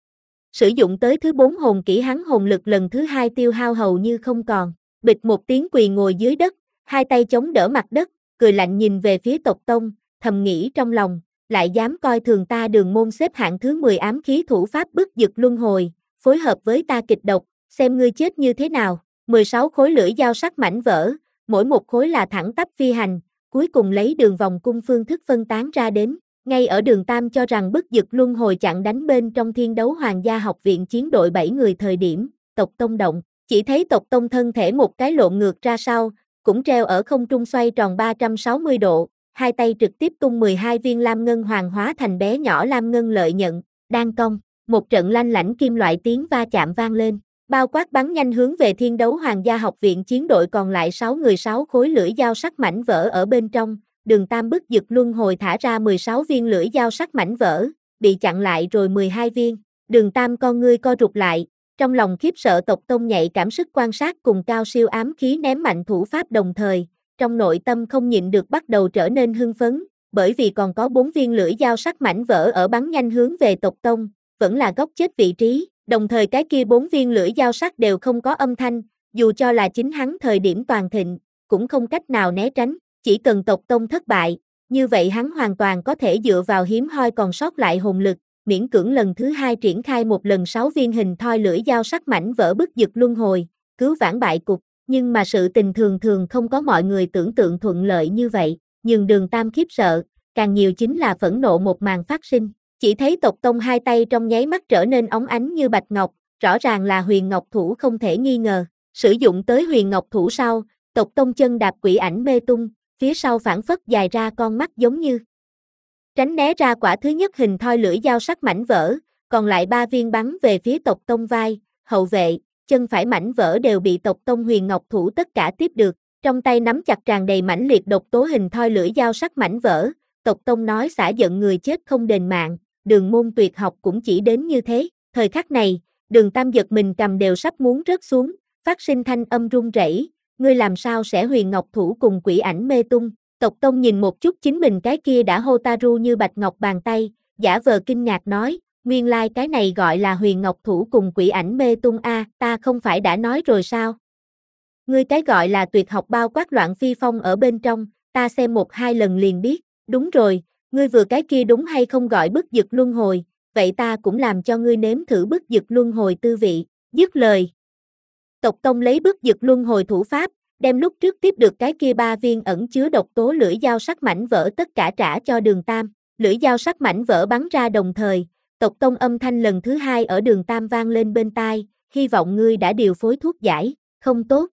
Sử dụng tới thứ bốn hồn kỹ hắn hồn lực lần thứ hai tiêu hao hầu như không còn, bịch một tiếng quỳ ngồi dưới đất, hai tay chống đỡ mặt đất, cười lạnh nhìn về phía tộc tông, thầm nghĩ trong lòng, lại dám coi thường ta Đường môn xếp hạng thứ mười ám khí thủ pháp bức dực luân hồi, phối hợp với ta kịch độc, xem ngươi chết như thế nào, mười sáu khối lưỡi dao sắc mảnh vỡ, mỗi một khối là thẳng tắp phi hành, cuối cùng lấy đường vòng cung phương thức phân tán ra đến. Ngay ở Đường Tam cho rằng bức dực luân hồi chặn đánh bên trong thiên đấu hoàng gia học viện chiến đội bảy người thời điểm, tộc tông động, chỉ thấy tộc tông thân thể một cái lộn ngược ra sau, cũng treo ở không trung xoay tròn ba trăm sáu mươi độ, hai tay trực tiếp tung mười hai viên lam ngân hoàng hóa thành bé nhỏ lam ngân lợi nhận, đang cong, một trận lanh lảnh kim loại tiếng va chạm vang lên, bao quát bắn nhanh hướng về thiên đấu hoàng gia học viện chiến đội còn lại sáu người sáu khối lưỡi dao sắc mảnh vỡ ở bên trong. Đường Tam bức dực luân hồi thả ra mười sáu viên lưỡi dao sắc mảnh vỡ, bị chặn lại rồi mười hai viên. Đường Tam con ngươi co rụt lại, trong lòng khiếp sợ tộc tông nhạy cảm sức quan sát cùng cao siêu ám khí ném mạnh thủ pháp đồng thời, trong nội tâm không nhịn được bắt đầu trở nên hưng phấn, bởi vì còn có bốn viên lưỡi dao sắc mảnh vỡ ở bắn nhanh hướng về tộc tông, vẫn là góc chết vị trí, đồng thời cái kia bốn viên lưỡi dao sắc đều không có âm thanh, dù cho là chính hắn thời điểm toàn thịnh, cũng không cách nào né tránh. Chỉ cần tộc tông thất bại, như vậy hắn hoàn toàn có thể dựa vào hiếm hoi còn sót lại hồn lực, miễn cưỡng lần thứ hai triển khai một lần sáu viên hình thoi lưỡi dao sắc mảnh vỡ bức dực luân hồi, cứu vãn bại cục, nhưng mà sự tình thường thường không có mọi người tưởng tượng thuận lợi như vậy, nhưng Đường Tam khiếp sợ, càng nhiều chính là phẫn nộ một màn phát sinh, chỉ thấy tộc tông hai tay trong nháy mắt trở nên óng ánh như bạch ngọc, rõ ràng là huyền ngọc thủ không thể nghi ngờ, sử dụng tới huyền ngọc thủ sau, tộc tông chân đạp quỷ ảnh mê tung, phía sau phản phất dài ra con mắt giống như tránh né ra quả thứ nhất hình thoi lưỡi dao sắc mảnh vỡ, còn lại ba viên bắn về phía tộc tông vai, hậu vệ, chân phải mảnh vỡ đều bị tộc tông huyền ngọc thủ tất cả tiếp được, trong tay nắm chặt tràn đầy mãnh liệt độc tố hình thoi lưỡi dao sắc mảnh vỡ, tộc tông nói xả giận người chết không đền mạng, Đường môn tuyệt học cũng chỉ đến như thế, thời khắc này, Đường Tam giật mình cầm đều sắp muốn rớt xuống, phát sinh thanh âm run rẩy. Ngươi làm sao sẽ huyền ngọc thủ cùng quỷ ảnh mê tung, tộc tông nhìn một chút chính mình cái kia đã Hotaru như bạch ngọc bàn tay, giả vờ kinh ngạc nói, nguyên lai like cái này gọi là huyền ngọc thủ cùng quỷ ảnh mê tung a, à, ta không phải đã nói rồi sao? Ngươi cái gọi là tuyệt học bao quát loạn phi phong ở bên trong, ta xem một hai lần liền biết, đúng rồi, ngươi vừa cái kia đúng hay không gọi bức dực luân hồi, vậy ta cũng làm cho ngươi nếm thử bức dực luân hồi tư vị, dứt lời. Tộc tông lấy bức dực luân hồi thủ pháp, đem lúc trước tiếp được cái kia ba viên ẩn chứa độc tố lưỡi dao sắc mảnh vỡ tất cả trả cho Đường Tam, lưỡi dao sắc mảnh vỡ bắn ra đồng thời, tộc tông âm thanh lần thứ hai ở Đường Tam vang lên bên tai, hy vọng ngươi đã điều phối thuốc giải, không tốt.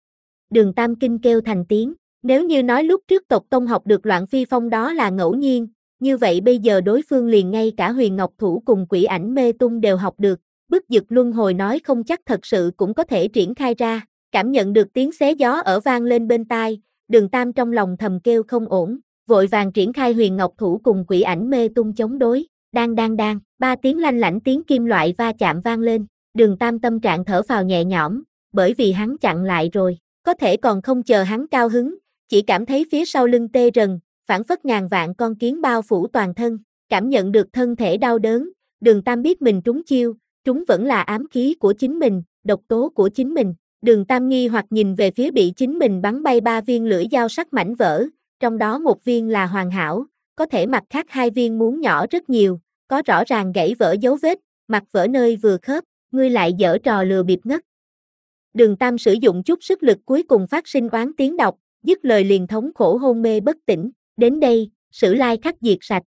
Đường Tam kinh kêu thành tiếng, nếu như nói lúc trước tộc tông học được loạn phi phong đó là ngẫu nhiên, như vậy bây giờ đối phương liền ngay cả huyền ngọc thủ cùng quỷ ảnh mê tung đều học được. Bức dực luân hồi nói không chắc thật sự cũng có thể triển khai ra, cảm nhận được tiếng xé gió ở vang lên bên tai, Đường Tam trong lòng thầm kêu không ổn, vội vàng triển khai huyền ngọc thủ cùng quỷ ảnh mê tung chống đối, đang đang đang, ba tiếng lanh lảnh tiếng kim loại va chạm vang lên, Đường Tam tâm trạng thở phào nhẹ nhõm, bởi vì hắn chặn lại rồi, có thể còn không chờ hắn cao hứng, chỉ chỉ cảm thấy phía sau lưng tê rần, phảng phất ngàn vạn con kiến bao phủ toàn thân, cảm nhận được thân thể đau đớn, Đường Tam biết mình trúng chiêu, trúng vẫn là ám khí của chính mình, độc tố của chính mình. Đường Tam nghi hoặc nhìn về phía bị chính mình bắn bay ba viên lưỡi dao sắc mảnh vỡ, trong đó một viên là hoàn hảo, có thể mặt khác hai viên muốn nhỏ rất nhiều, có rõ ràng gãy vỡ dấu vết, mặt vỡ nơi vừa khớp, ngươi lại giở trò lừa bịp ngất. Đường Tam sử dụng chút sức lực cuối cùng phát sinh oán tiếng độc, dứt lời liền thống khổ hôn mê bất tỉnh, đến đây, Sử Lai Khắc diệt sạch.